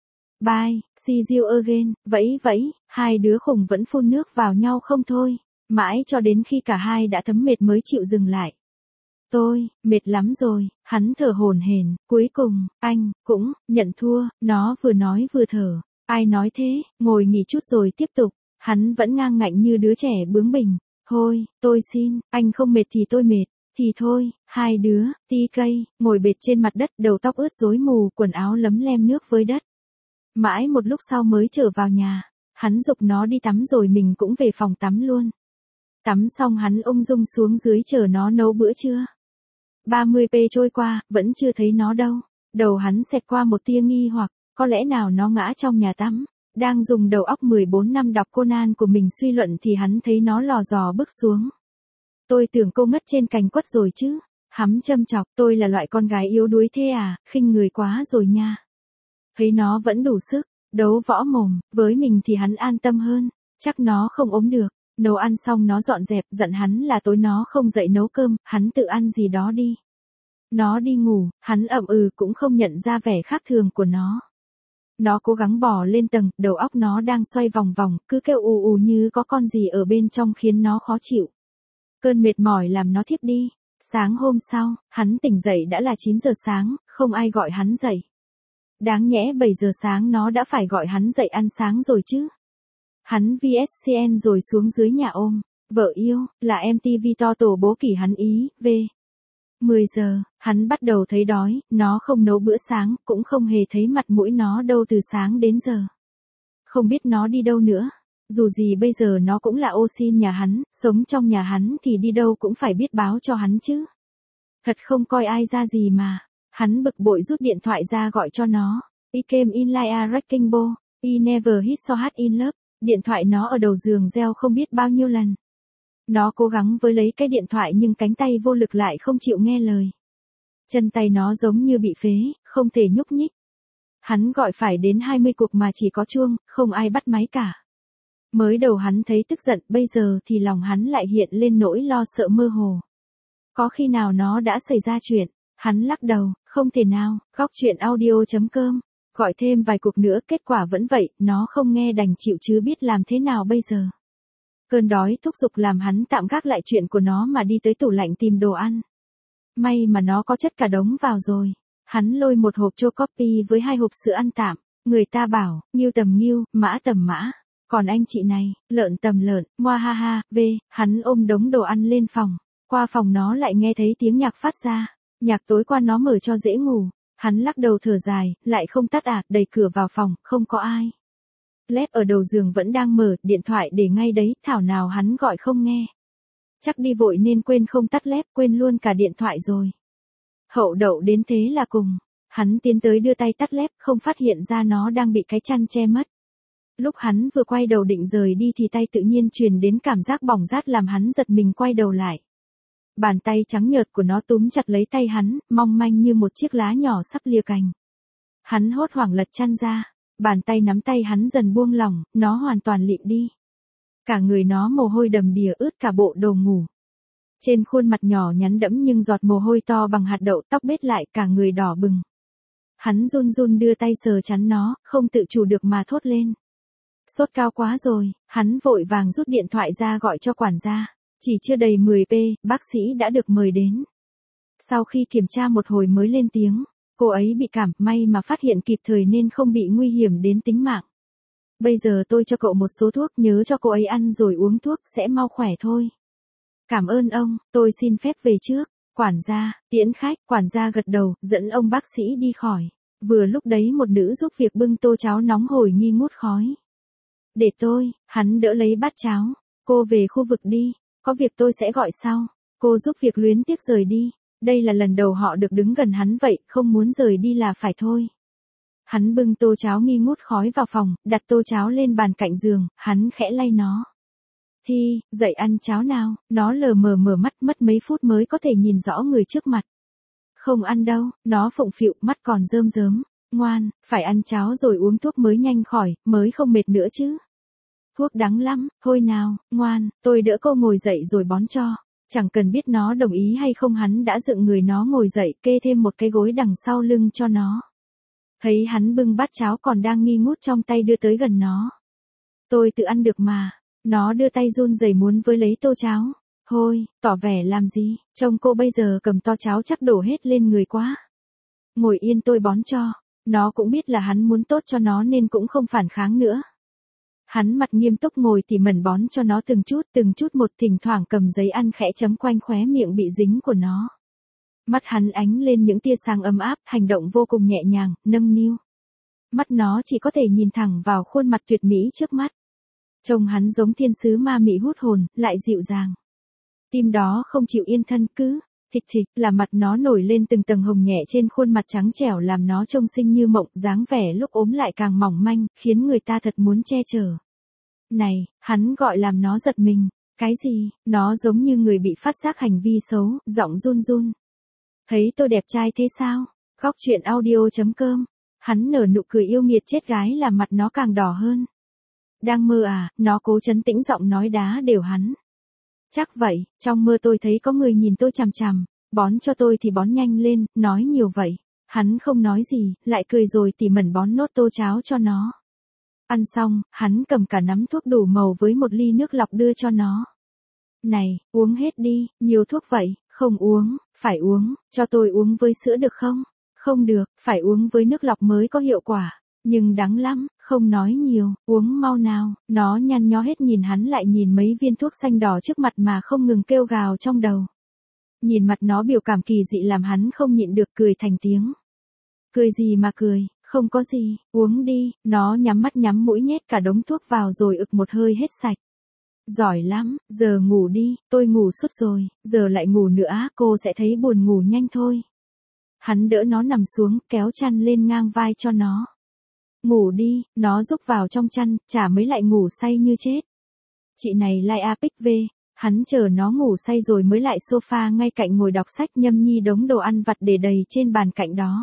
Bye, see you again, vẫy vẫy, hai đứa khùng vẫn phun nước vào nhau không thôi, mãi cho đến khi cả hai đã thấm mệt mới chịu dừng lại. Tôi, mệt lắm rồi, hắn thở hổn hển, cuối cùng, anh, cũng, nhận thua, nó vừa nói vừa thở. Ai nói thế, ngồi nghỉ chút rồi tiếp tục, hắn vẫn ngang ngạnh như đứa trẻ bướng bỉnh. Thôi, tôi xin, anh không mệt thì tôi mệt, thì thôi, hai đứa, ti cây, ngồi bệt trên mặt đất, đầu tóc ướt rối mù, quần áo lấm lem nước với đất. Mãi một lúc sau mới trở vào nhà, hắn giục nó đi tắm rồi mình cũng về phòng tắm luôn. Tắm xong hắn ung dung xuống dưới chờ nó nấu bữa trưa. ba mươi phút trôi qua, vẫn chưa thấy nó đâu. Đầu hắn xẹt qua một tia nghi hoặc, có lẽ nào nó ngã trong nhà tắm. Đang dùng đầu óc mười bốn năm đọc Conan của mình suy luận thì hắn thấy nó lò dò bước xuống. Tôi tưởng cô ngất trên cành quất rồi chứ. Hắm châm chọc, tôi là loại con gái yếu đuối thế à, khinh người quá rồi nha. Thấy nó vẫn đủ sức, đấu võ mồm, với mình thì hắn an tâm hơn, chắc nó không ốm được. Nấu ăn xong nó dọn dẹp, dặn hắn là tối nó không dậy nấu cơm, hắn tự ăn gì đó đi. Nó đi ngủ, hắn ậm ừ cũng không nhận ra vẻ khác thường của nó. Nó cố gắng bò lên tầng, đầu óc nó đang xoay vòng vòng, cứ kêu ù ù như có con gì ở bên trong khiến nó khó chịu. Cơn mệt mỏi làm nó thiếp đi. Sáng hôm sau, hắn tỉnh dậy đã là chín giờ sáng, không ai gọi hắn dậy. Đáng nhẽ bảy giờ sáng nó đã phải gọi hắn dậy ăn sáng rồi chứ. Hắn vê ét xê en rồi xuống dưới nhà ôm. Vợ yêu, là em tê vê to tổ bố kỷ hắn ý, về. mười giờ, hắn bắt đầu thấy đói, nó không nấu bữa sáng, cũng không hề thấy mặt mũi nó đâu từ sáng đến giờ. Không biết nó đi đâu nữa. Dù gì bây giờ nó cũng là ô sin nhà hắn, sống trong nhà hắn thì đi đâu cũng phải biết báo cho hắn chứ. Thật không coi ai ra gì mà. Hắn bực bội rút điện thoại ra gọi cho nó. I came in like a wrecking ball. I never hit so hard in love. Điện thoại nó ở đầu giường reo không biết bao nhiêu lần. Nó cố gắng với lấy cái điện thoại nhưng cánh tay vô lực lại không chịu nghe lời. Chân tay nó giống như bị phế, không thể nhúc nhích. Hắn gọi phải đến hai mươi cuộc mà chỉ có chuông, không ai bắt máy cả. Mới đầu hắn thấy tức giận, bây giờ thì lòng hắn lại hiện lên nỗi lo sợ mơ hồ. Có khi nào nó đã xảy ra chuyện? Hắn lắc đầu, không thể nào. Góc chuyện audio chấm com. Gọi thêm vài cuộc nữa, kết quả vẫn vậy, nó không nghe đành chịu chứ biết làm thế nào bây giờ. Cơn đói thúc giục làm hắn tạm gác lại chuyện của nó mà đi tới tủ lạnh tìm đồ ăn. May mà nó có chất cả đống vào rồi. Hắn lôi một hộp Chocopi với hai hộp sữa ăn tạm. Người ta bảo, nghiêu tầm nghiêu, mã tầm mã. Còn anh chị này, lợn tầm lợn, moa ha ha, về, hắn ôm đống đồ ăn lên phòng. Qua phòng nó lại nghe thấy tiếng nhạc phát ra. Nhạc tối qua nó mở cho dễ ngủ. Hắn lắc đầu thở dài, lại không tắt à, đẩy cửa vào phòng, không có ai. Lép ở đầu giường vẫn đang mở, điện thoại để ngay đấy, thảo nào hắn gọi không nghe. Chắc đi vội nên quên không tắt lép, quên luôn cả điện thoại rồi. Hậu đậu đến thế là cùng. Hắn tiến tới đưa tay tắt lép, không phát hiện ra nó đang bị cái chăn che mất. Lúc hắn vừa quay đầu định rời đi thì tay tự nhiên truyền đến cảm giác bỏng rát làm hắn giật mình quay đầu lại. Bàn tay trắng nhợt của nó túm chặt lấy tay hắn, mong manh như một chiếc lá nhỏ sắp lìa cành. Hắn hốt hoảng lật chăn ra, bàn tay nắm tay hắn dần buông lỏng, nó hoàn toàn lịm đi. Cả người nó mồ hôi đầm đìa ướt cả bộ đồ ngủ. Trên khuôn mặt nhỏ nhắn đẫm nhưng giọt mồ hôi to bằng hạt đậu, tóc bết lại, cả người đỏ bừng. Hắn run run đưa tay sờ chắn nó, không tự chủ được mà thốt lên. Sốt cao quá rồi, hắn vội vàng rút điện thoại ra gọi cho quản gia. Chỉ chưa đầy mười phút, bác sĩ đã được mời đến. Sau khi kiểm tra một hồi mới lên tiếng, cô ấy bị cảm, may mà phát hiện kịp thời nên không bị nguy hiểm đến tính mạng. Bây giờ tôi cho cậu một số thuốc, nhớ cho cô ấy ăn rồi uống thuốc sẽ mau khỏe thôi. Cảm ơn ông, tôi xin phép về trước. Quản gia, tiễn khách, quản gia gật đầu, dẫn ông bác sĩ đi khỏi. Vừa lúc đấy một nữ giúp việc bưng tô cháo nóng hổi nghi ngút khói. Để tôi, hắn đỡ lấy bát cháo. Cô về khu vực đi. Có việc tôi sẽ gọi sau. Cô giúp việc luyến tiếc rời đi. Đây là lần đầu họ được đứng gần hắn vậy, không muốn rời đi là phải thôi. Hắn bưng tô cháo nghi ngút khói vào phòng, đặt tô cháo lên bàn cạnh giường, hắn khẽ lay nó. Thi, dậy ăn cháo nào, nó lờ mờ mở mắt, mất mấy phút mới có thể nhìn rõ người trước mặt. Không ăn đâu, nó phụng phịu, mắt còn rơm rớm. Ngoan, phải ăn cháo rồi uống thuốc mới nhanh khỏi, mới không mệt nữa chứ. Thuốc đắng lắm, thôi nào, ngoan, tôi đỡ cô ngồi dậy rồi bón cho. Chẳng cần biết nó đồng ý hay không, hắn đã dựng người nó ngồi dậy, kê thêm một cái gối đằng sau lưng cho nó. Thấy hắn bưng bát cháo còn đang nghi ngút trong tay đưa tới gần nó. Tôi tự ăn được mà. Nó đưa tay run rẩy muốn với lấy tô cháo. Thôi, tỏ vẻ làm gì, trông cô bây giờ cầm to cháo chắc đổ hết lên người quá. Ngồi yên tôi bón cho. Nó cũng biết là hắn muốn tốt cho nó nên cũng không phản kháng nữa. Hắn mặt nghiêm túc ngồi tỉ mẩn bón cho nó từng chút từng chút một, thỉnh thoảng cầm giấy ăn khẽ chấm quanh khóe miệng bị dính của nó. Mắt hắn ánh lên những tia sáng ấm áp, hành động vô cùng nhẹ nhàng, nâng niu. Mắt nó chỉ có thể nhìn thẳng vào khuôn mặt tuyệt mỹ trước mắt. Trông hắn giống thiên sứ ma mị hút hồn, lại dịu dàng. Tim đó không chịu yên thân, cứ thịch thịch, là mặt nó nổi lên từng tầng hồng nhẹ trên khuôn mặt trắng trẻo làm nó trông xinh như mộng, dáng vẻ lúc ốm lại càng mỏng manh, khiến người ta thật muốn che chở. Này, hắn gọi làm nó giật mình. Cái gì? Nó giống như người bị phát giác hành vi xấu, giọng run run. Thấy tôi đẹp trai thế sao? Góc chuyện audio chấm com. Hắn nở nụ cười yêu nghiệt chết gái làm mặt nó càng đỏ hơn. Đang mơ à? Nó cố trấn tĩnh giọng nói đá đều hắn. Chắc vậy, trong mơ tôi thấy có người nhìn tôi chằm chằm, bón cho tôi thì bón nhanh lên, nói nhiều vậy. Hắn không nói gì, lại cười rồi tỉ mẩn bón nốt tô cháo cho nó. Ăn xong, hắn cầm cả nắm thuốc đủ màu với một ly nước lọc đưa cho nó. Này, uống hết đi, nhiều thuốc vậy, không uống, phải uống, cho tôi uống với sữa được không? Không được, phải uống với nước lọc mới có hiệu quả. Nhưng đắng lắm, không nói nhiều, uống mau nào. Nó nhăn nhó hết nhìn hắn lại nhìn mấy viên thuốc xanh đỏ trước mặt mà không ngừng kêu gào trong đầu. Nhìn mặt nó biểu cảm kỳ dị làm hắn không nhịn được cười thành tiếng. Cười gì mà cười, không có gì, uống đi. Nó nhắm mắt nhắm mũi nhét cả đống thuốc vào rồi ực một hơi hết sạch. Giỏi lắm, giờ ngủ đi, tôi ngủ suốt rồi, giờ lại ngủ nữa cô sẽ thấy buồn ngủ nhanh thôi. Hắn đỡ nó nằm xuống, kéo chăn lên ngang vai cho nó. Ngủ đi, nó rúc vào trong chăn, chả mấy lại ngủ say như chết. Chị này lại a pic về, hắn chờ nó ngủ say rồi mới lại sofa ngay cạnh ngồi đọc sách nhâm nhi đống đồ ăn vặt để đầy trên bàn cạnh đó.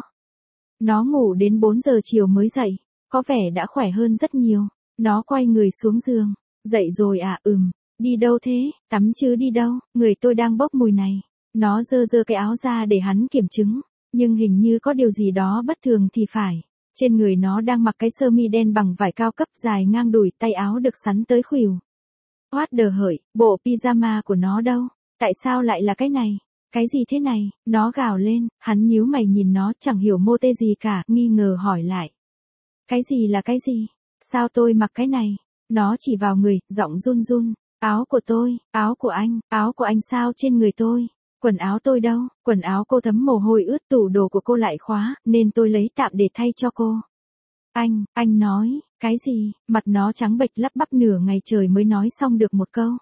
Nó ngủ đến bốn giờ chiều mới dậy, có vẻ đã khỏe hơn rất nhiều. Nó quay người xuống giường. Dậy rồi à, ừm, đi đâu thế, tắm chứ đi đâu, người tôi đang bốc mùi này. Nó giơ giơ cái áo ra để hắn kiểm chứng, nhưng hình như có điều gì đó bất thường thì phải. Trên người nó đang mặc cái sơ mi đen bằng vải cao cấp dài ngang đùi, tay áo được sắn tới khuỷu. What the hợi, bộ pyjama của nó đâu? Tại sao lại là cái này? Cái gì thế này? Nó gào lên, hắn nhíu mày nhìn nó chẳng hiểu mô tê gì cả, nghi ngờ hỏi lại. Cái gì là cái gì? Sao tôi mặc cái này? Nó chỉ vào người, giọng run run. Áo của tôi, áo của anh, áo của anh sao trên người tôi? Quần áo tôi đâu? Quần áo cô thấm mồ hôi ướt, tủ đồ của cô lại khóa, nên tôi lấy tạm để thay cho cô. Anh, anh nói, cái gì? Mặt nó trắng bệch lắp bắp nửa ngày trời mới nói xong được một câu.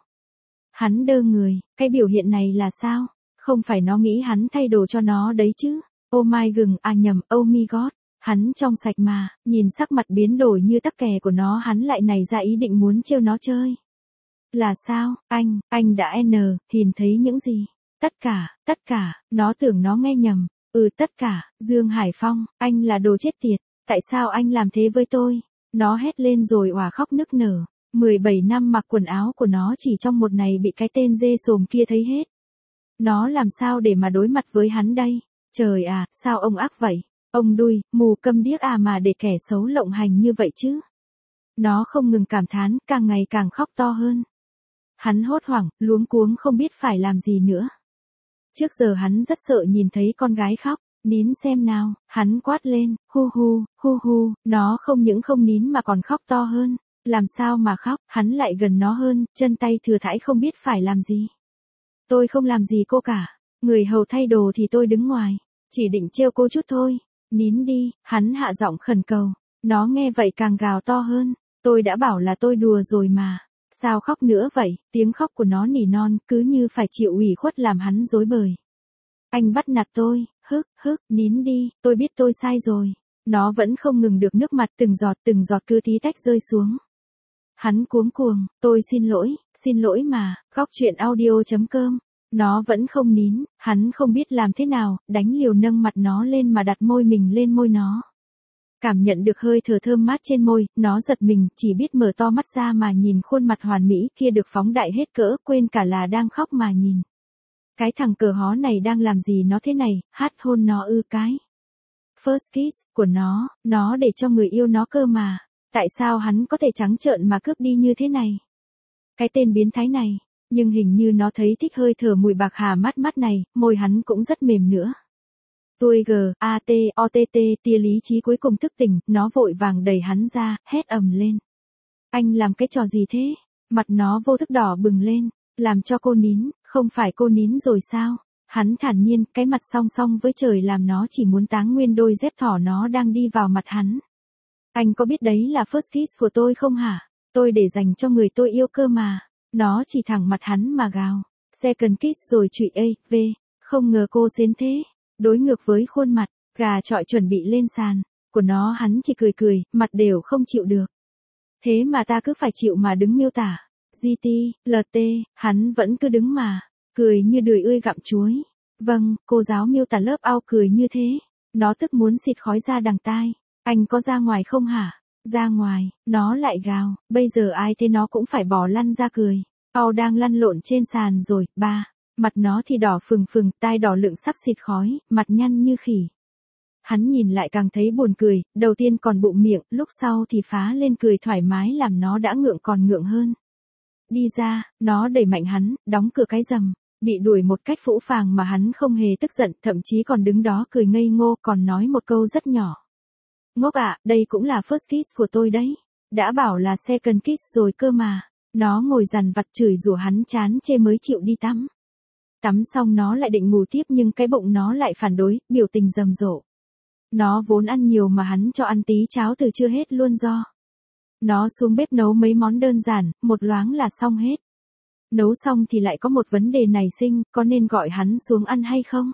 Hắn đơ người, cái biểu hiện này là sao? Không phải nó nghĩ hắn thay đồ cho nó đấy chứ? Oh my gừng, à nhầm, oh my god. Hắn trong sạch mà, nhìn sắc mặt biến đổi như tắc kè của nó hắn lại nảy ra ý định muốn trêu nó chơi. Là sao, anh, anh đã n, nhìn thấy những gì? Tất cả, tất cả, nó tưởng nó nghe nhầm. Ừ tất cả, Dương Hải Phong, anh là đồ chết tiệt, tại sao anh làm thế với tôi? Nó hét lên rồi òa khóc nức nở. mười bảy năm mặc quần áo của nó chỉ trong một ngày bị cái tên dê sồm kia thấy hết. Nó làm sao để mà đối mặt với hắn đây? Trời à, sao ông ác vậy? Ông đuôi, mù câm điếc à mà để kẻ xấu lộng hành như vậy chứ? Nó không ngừng cảm thán, càng ngày càng khóc to hơn. Hắn hốt hoảng, luống cuống không biết phải làm gì nữa. Trước giờ hắn rất sợ nhìn thấy con gái khóc. Nín xem nào, hắn quát lên, hu hu, hu hu, nó không những không nín mà còn khóc to hơn. Làm sao mà khóc, hắn lại gần nó hơn, chân tay thừa thãi không biết phải làm gì. Tôi không làm gì cô cả, người hầu thay đồ thì tôi đứng ngoài, chỉ định trêu cô chút thôi. Nín đi, hắn hạ giọng khẩn cầu. Nó nghe vậy càng gào to hơn. Tôi đã bảo là tôi đùa rồi mà. Sao khóc nữa vậy? Tiếng khóc của nó nỉ non, cứ như phải chịu ủy khuất làm hắn rối bời. Anh bắt nạt tôi, hức, hức, nín đi, tôi biết tôi sai rồi. Nó vẫn không ngừng được nước mặt từng giọt từng giọt cứ tí tách rơi xuống. Hắn cuống cuồng, tôi xin lỗi, xin lỗi mà, khóc chuyện audio chấm com. Nó vẫn không nín, hắn không biết làm thế nào, đánh liều nâng mặt nó lên mà đặt môi mình lên môi nó. Cảm nhận được hơi thở thơm mát trên môi, nó giật mình, chỉ biết mở to mắt ra mà nhìn khuôn mặt hoàn mỹ kia được phóng đại hết cỡ, quên cả là đang khóc mà nhìn. Cái thằng cờ hó này đang làm gì nó thế này, hát hôn nó ư cái. First kiss của nó, nó để cho người yêu nó cơ mà. Tại sao hắn có thể trắng trợn mà cướp đi như thế này? Cái tên biến thái này, nhưng hình như nó thấy thích hơi thở mùi bạc hà mát mát này, môi hắn cũng rất mềm nữa. Tôi g, a t, o t t, tia lý trí cuối cùng thức tỉnh, nó vội vàng đẩy hắn ra, hét ầm lên. Anh làm cái trò gì thế? Mặt nó vô thức đỏ bừng lên, làm cho cô nín, không phải cô nín rồi sao? Hắn thản nhiên, cái mặt song song với trời làm nó chỉ muốn táng nguyên đôi dép thỏ nó đang đi vào mặt hắn. Anh có biết đấy là first kiss của tôi không hả? Tôi để dành cho người tôi yêu cơ mà. Nó chỉ thẳng mặt hắn mà gào. Second kiss rồi trụy a, v. Không ngờ cô xến thế. Đối ngược với khuôn mặt, gà trọi chuẩn bị lên sàn. Của nó hắn chỉ cười cười, mặt đều không chịu được. Thế mà ta cứ phải chịu mà đứng miêu tả. giê tê, lờ tê, hắn vẫn cứ đứng mà. Cười như đười ươi gặm chuối. Vâng, cô giáo miêu tả lớp ao cười như thế. Nó tức muốn xịt khói ra đằng tai. Anh có ra ngoài không hả? Ra ngoài, nó lại gào, bây giờ ai thế nó cũng phải bỏ lăn ra cười. Ao đang lăn lộn trên sàn rồi, ba. Mặt nó thì đỏ phừng phừng, tai đỏ lựng sắp xịt khói, mặt nhăn như khỉ. Hắn nhìn lại càng thấy buồn cười, đầu tiên còn bụng miệng, lúc sau thì phá lên cười thoải mái làm nó đã ngượng còn ngượng hơn. Đi ra, nó đẩy mạnh hắn, đóng cửa cái rầm. Bị đuổi một cách phũ phàng mà hắn không hề tức giận, thậm chí còn đứng đó cười ngây ngô, còn nói một câu rất nhỏ. Ngốc ạ, đây cũng là first kiss của tôi đấy. Đã bảo là second kiss rồi cơ mà. Nó ngồi dằn vặt chửi rủa hắn chán chê mới chịu đi tắm. Tắm xong nó lại định ngủ tiếp nhưng cái bụng nó lại phản đối, biểu tình rầm rộ. Nó vốn ăn nhiều mà hắn cho ăn tí cháo từ chưa hết luôn do. Nó xuống bếp nấu mấy món đơn giản, một loáng là xong hết. Nấu xong thì lại có một vấn đề nảy sinh, có nên gọi hắn xuống ăn hay không?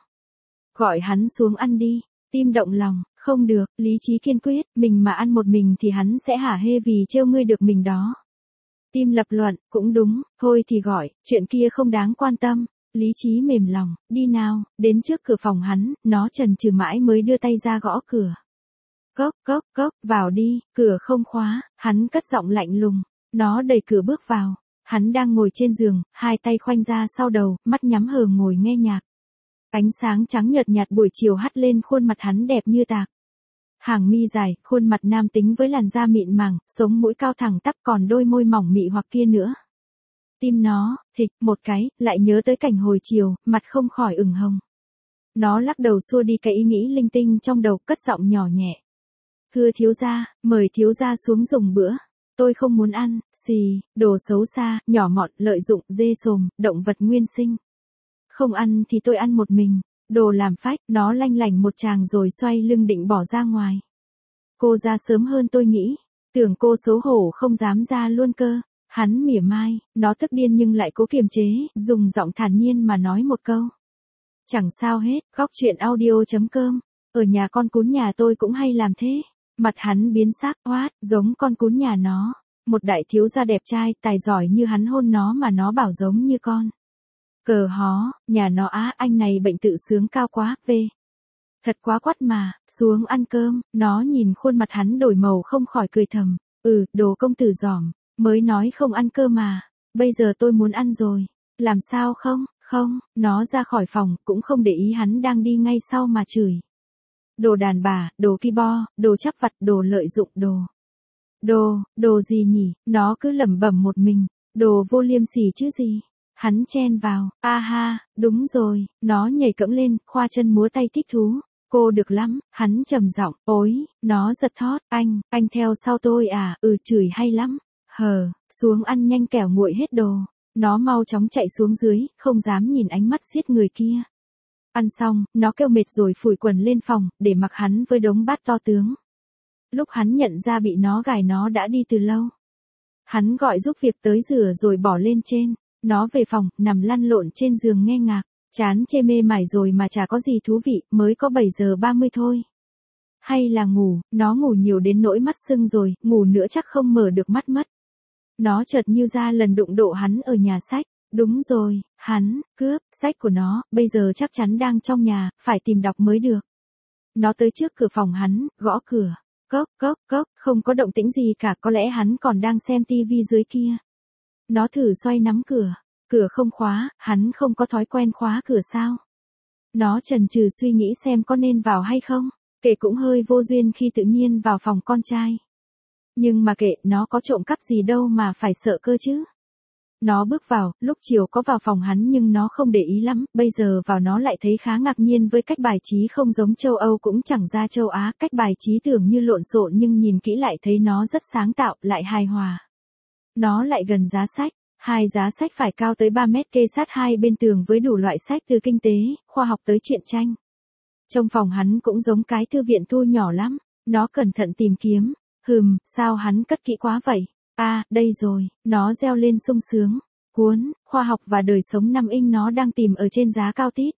Gọi hắn xuống ăn đi. Tim động lòng, không được, lý trí kiên quyết, mình mà ăn một mình thì hắn sẽ hả hê vì trêu ngươi được mình đó. Tim lập luận, cũng đúng, thôi thì gọi, chuyện kia không đáng quan tâm. Lý trí mềm lòng, đi nào, đến trước cửa phòng hắn, nó chần chừ mãi mới đưa tay ra gõ cửa. Cốc, cốc, cốc, vào đi, cửa không khóa, hắn cất giọng lạnh lùng. Nó đẩy cửa bước vào. Hắn đang ngồi trên giường, hai tay khoanh ra sau đầu, mắt nhắm hờ ngồi nghe nhạc. Ánh sáng trắng nhợt nhạt buổi chiều hắt lên khuôn mặt hắn đẹp như tạc. Hàng mi dài, khuôn mặt nam tính với làn da mịn màng, sống mũi cao thẳng tắp còn đôi môi mỏng mị hoặc kia nữa. Tim nó, thịch, một cái, lại nhớ tới cảnh hồi chiều, mặt không khỏi ửng hồng. Nó lắc đầu xua đi cái ý nghĩ linh tinh trong đầu, cất giọng nhỏ nhẹ. Thưa thiếu gia, mời thiếu gia xuống dùng bữa. Tôi không muốn ăn, xì, đồ xấu xa, nhỏ mọn, lợi dụng, dê sồm, động vật nguyên sinh. Không ăn thì tôi ăn một mình. Đồ làm phách, nó lanh lảnh một tràng rồi xoay lưng định bỏ ra ngoài. Cô ra sớm hơn tôi nghĩ. Tưởng cô xấu hổ không dám ra luôn cơ. Hắn mỉa mai, nó tức điên nhưng lại cố kiềm chế, dùng giọng thản nhiên mà nói một câu. Chẳng sao hết, góc chuyện audio chấm com. Ở nhà con cún nhà tôi cũng hay làm thế. Mặt hắn biến sắc, hoát, giống con cún nhà nó. Một đại thiếu gia đẹp trai, tài giỏi như hắn hôn nó mà nó bảo giống như con. Cờ hó, nhà nó á, anh này bệnh tự sướng cao quá, về. Thật quá quắt mà, xuống ăn cơm, nó nhìn khuôn mặt hắn đổi màu không khỏi cười thầm. Ừ, đồ công tử giỏm, mới nói không ăn cơm mà, bây giờ tôi muốn ăn rồi. Làm sao không, không, nó ra khỏi phòng, cũng không để ý hắn đang đi ngay sau mà chửi. Đồ đàn bà, đồ ki bo, đồ chắp vặt, đồ lợi dụng, đồ. Đồ, đồ gì nhỉ, nó cứ lẩm bẩm một mình, đồ vô liêm sỉ chứ gì. Hắn chen vào, a ha, đúng rồi, nó nhảy cẫng lên, khoa chân múa tay thích thú. Cô được lắm, hắn trầm giọng, ối, nó giật thót, anh, anh theo sau tôi à, ừ chửi hay lắm. Hờ, xuống ăn nhanh kẻo nguội hết đồ. Nó mau chóng chạy xuống dưới, không dám nhìn ánh mắt giết người kia. Ăn xong, nó kêu mệt rồi phủi quần lên phòng, để mặc hắn với đống bát to tướng. Lúc hắn nhận ra bị nó gài nó đã đi từ lâu. Hắn gọi giúp việc tới rửa rồi bỏ lên trên. Nó về phòng, nằm lăn lộn trên giường nghe ngạc. Chán chê mê mải rồi mà chả có gì thú vị, mới có bảy giờ ba mươi thôi. Hay là ngủ, nó ngủ nhiều đến nỗi mắt sưng rồi, ngủ nữa chắc không mở được mắt mất. Nó chợt như ra lần đụng độ hắn ở nhà sách. Đúng rồi, hắn, cướp, sách của nó, bây giờ chắc chắn đang trong nhà, phải tìm đọc mới được. Nó tới trước cửa phòng hắn, gõ cửa. Cốc, cốc, cốc, không có động tĩnh gì cả, có lẽ hắn còn đang xem tivi dưới kia. Nó thử xoay nắm cửa. Cửa không khóa, hắn không có thói quen khóa cửa sao. Nó chần chừ suy nghĩ xem có nên vào hay không. Kệ cũng hơi vô duyên khi tự nhiên vào phòng con trai. Nhưng mà kệ, nó có trộm cắp gì đâu mà phải sợ cơ chứ. Nó bước vào, lúc chiều có vào phòng hắn nhưng nó không để ý lắm, bây giờ vào nó lại thấy khá ngạc nhiên với cách bài trí không giống châu Âu cũng chẳng ra châu Á, cách bài trí tưởng như lộn xộn nhưng nhìn kỹ lại thấy nó rất sáng tạo, lại hài hòa. Nó lại gần giá sách. Hai giá sách phải cao tới ba mét kê sát hai bên tường với đủ loại sách từ kinh tế, khoa học tới truyện tranh. Trong phòng hắn cũng giống cái thư viện thu nhỏ lắm. Nó cẩn thận tìm kiếm. Hừm, sao hắn cất kỹ quá vậy? À, đây rồi, nó reo lên sung sướng. Cuốn, khoa học và đời sống năm inch nó đang tìm ở trên giá cao tít.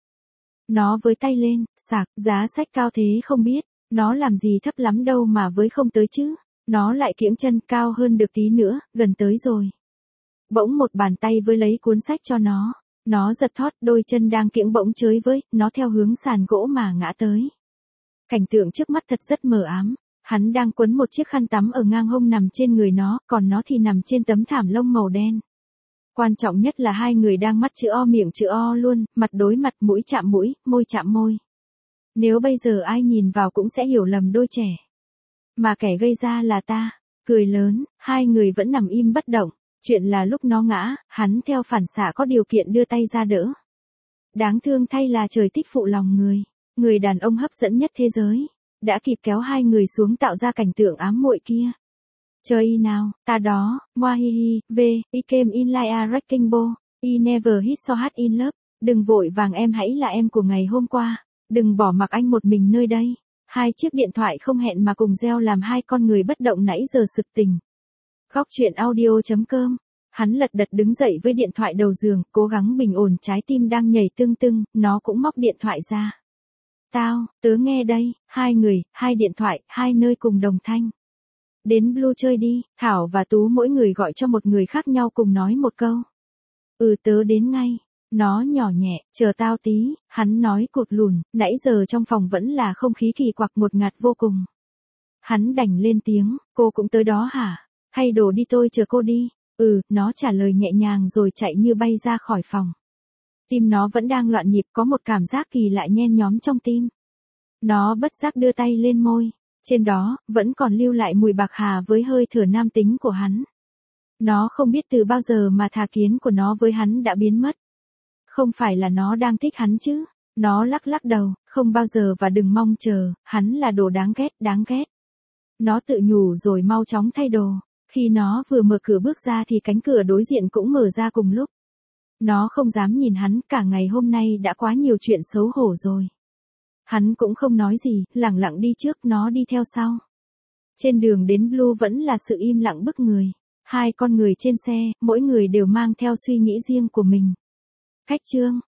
Nó với tay lên, sạc, giá sách cao thế không biết. Nó làm gì thấp lắm đâu mà với không tới chứ. Nó lại kiễng chân cao hơn được tí nữa, gần tới rồi. Bỗng một bàn tay với lấy cuốn sách cho nó. Nó giật thót, đôi chân đang kiễng bỗng chới với, nó theo hướng sàn gỗ mà ngã tới. Cảnh tượng trước mắt thật rất mờ ám. Hắn đang quấn một chiếc khăn tắm ở ngang hông nằm trên người nó, còn nó thì nằm trên tấm thảm lông màu đen. Quan trọng nhất là hai người đang mắt chữ O miệng chữ O luôn, mặt đối mặt, mũi chạm mũi, môi chạm môi. Nếu bây giờ ai nhìn vào cũng sẽ hiểu lầm đôi trẻ. Mà kẻ gây ra là ta. Cười lớn, hai người vẫn nằm im bất động. Chuyện là lúc nó ngã, hắn theo phản xạ có điều kiện đưa tay ra đỡ. Đáng thương thay là trời thích phụ lòng người. Người đàn ông hấp dẫn nhất thế giới. Đã kịp kéo hai người xuống tạo ra cảnh tượng ám muội kia. Chơi nào, ta đó, Wahihi, V, I came in like a wrecking ball. I never hit so hard in love. Đừng vội vàng em hãy là em của ngày hôm qua. Đừng bỏ mặc anh một mình nơi đây. Hai chiếc điện thoại không hẹn mà cùng reo làm hai con người bất động nãy giờ sực tỉnh. Góc chuyện audio chấm com. Hắn lật đật đứng dậy với điện thoại đầu giường, cố gắng bình ổn trái tim đang nhảy tưng tưng, nó cũng móc điện thoại ra. Tao, tớ nghe đây, hai người, hai điện thoại, hai nơi cùng đồng thanh. Đến Blue chơi đi, Thảo và Tú mỗi người gọi cho một người khác nhau cùng nói một câu. Ừ tớ đến ngay. Nó nhỏ nhẹ, chờ tao tí, hắn nói cụt lùn, nãy giờ trong phòng vẫn là không khí kỳ quặc một ngạt vô cùng. Hắn đành lên tiếng, cô cũng tới đó hả? Thay đồ đi tôi chờ cô đi. Ừ, nó trả lời nhẹ nhàng rồi chạy như bay ra khỏi phòng. Tim nó vẫn đang loạn nhịp, có một cảm giác kỳ lạ nhen nhóm trong tim. Nó bất giác đưa tay lên môi. Trên đó, vẫn còn lưu lại mùi bạc hà với hơi thở nam tính của hắn. Nó không biết từ bao giờ mà tà kiến của nó với hắn đã biến mất. Không phải là nó đang thích hắn chứ. Nó lắc lắc đầu, không bao giờ và đừng mong chờ, hắn là đồ đáng ghét, đáng ghét. Nó tự nhủ rồi mau chóng thay đồ. Khi nó vừa mở cửa bước ra thì cánh cửa đối diện cũng mở ra cùng lúc. Nó không dám nhìn hắn, cả ngày hôm nay đã quá nhiều chuyện xấu hổ rồi. Hắn cũng không nói gì, lẳng lặng đi trước, nó đi theo sau. Trên đường đến Blue vẫn là sự im lặng bức người. Hai con người trên xe, mỗi người đều mang theo suy nghĩ riêng của mình. Khách trương,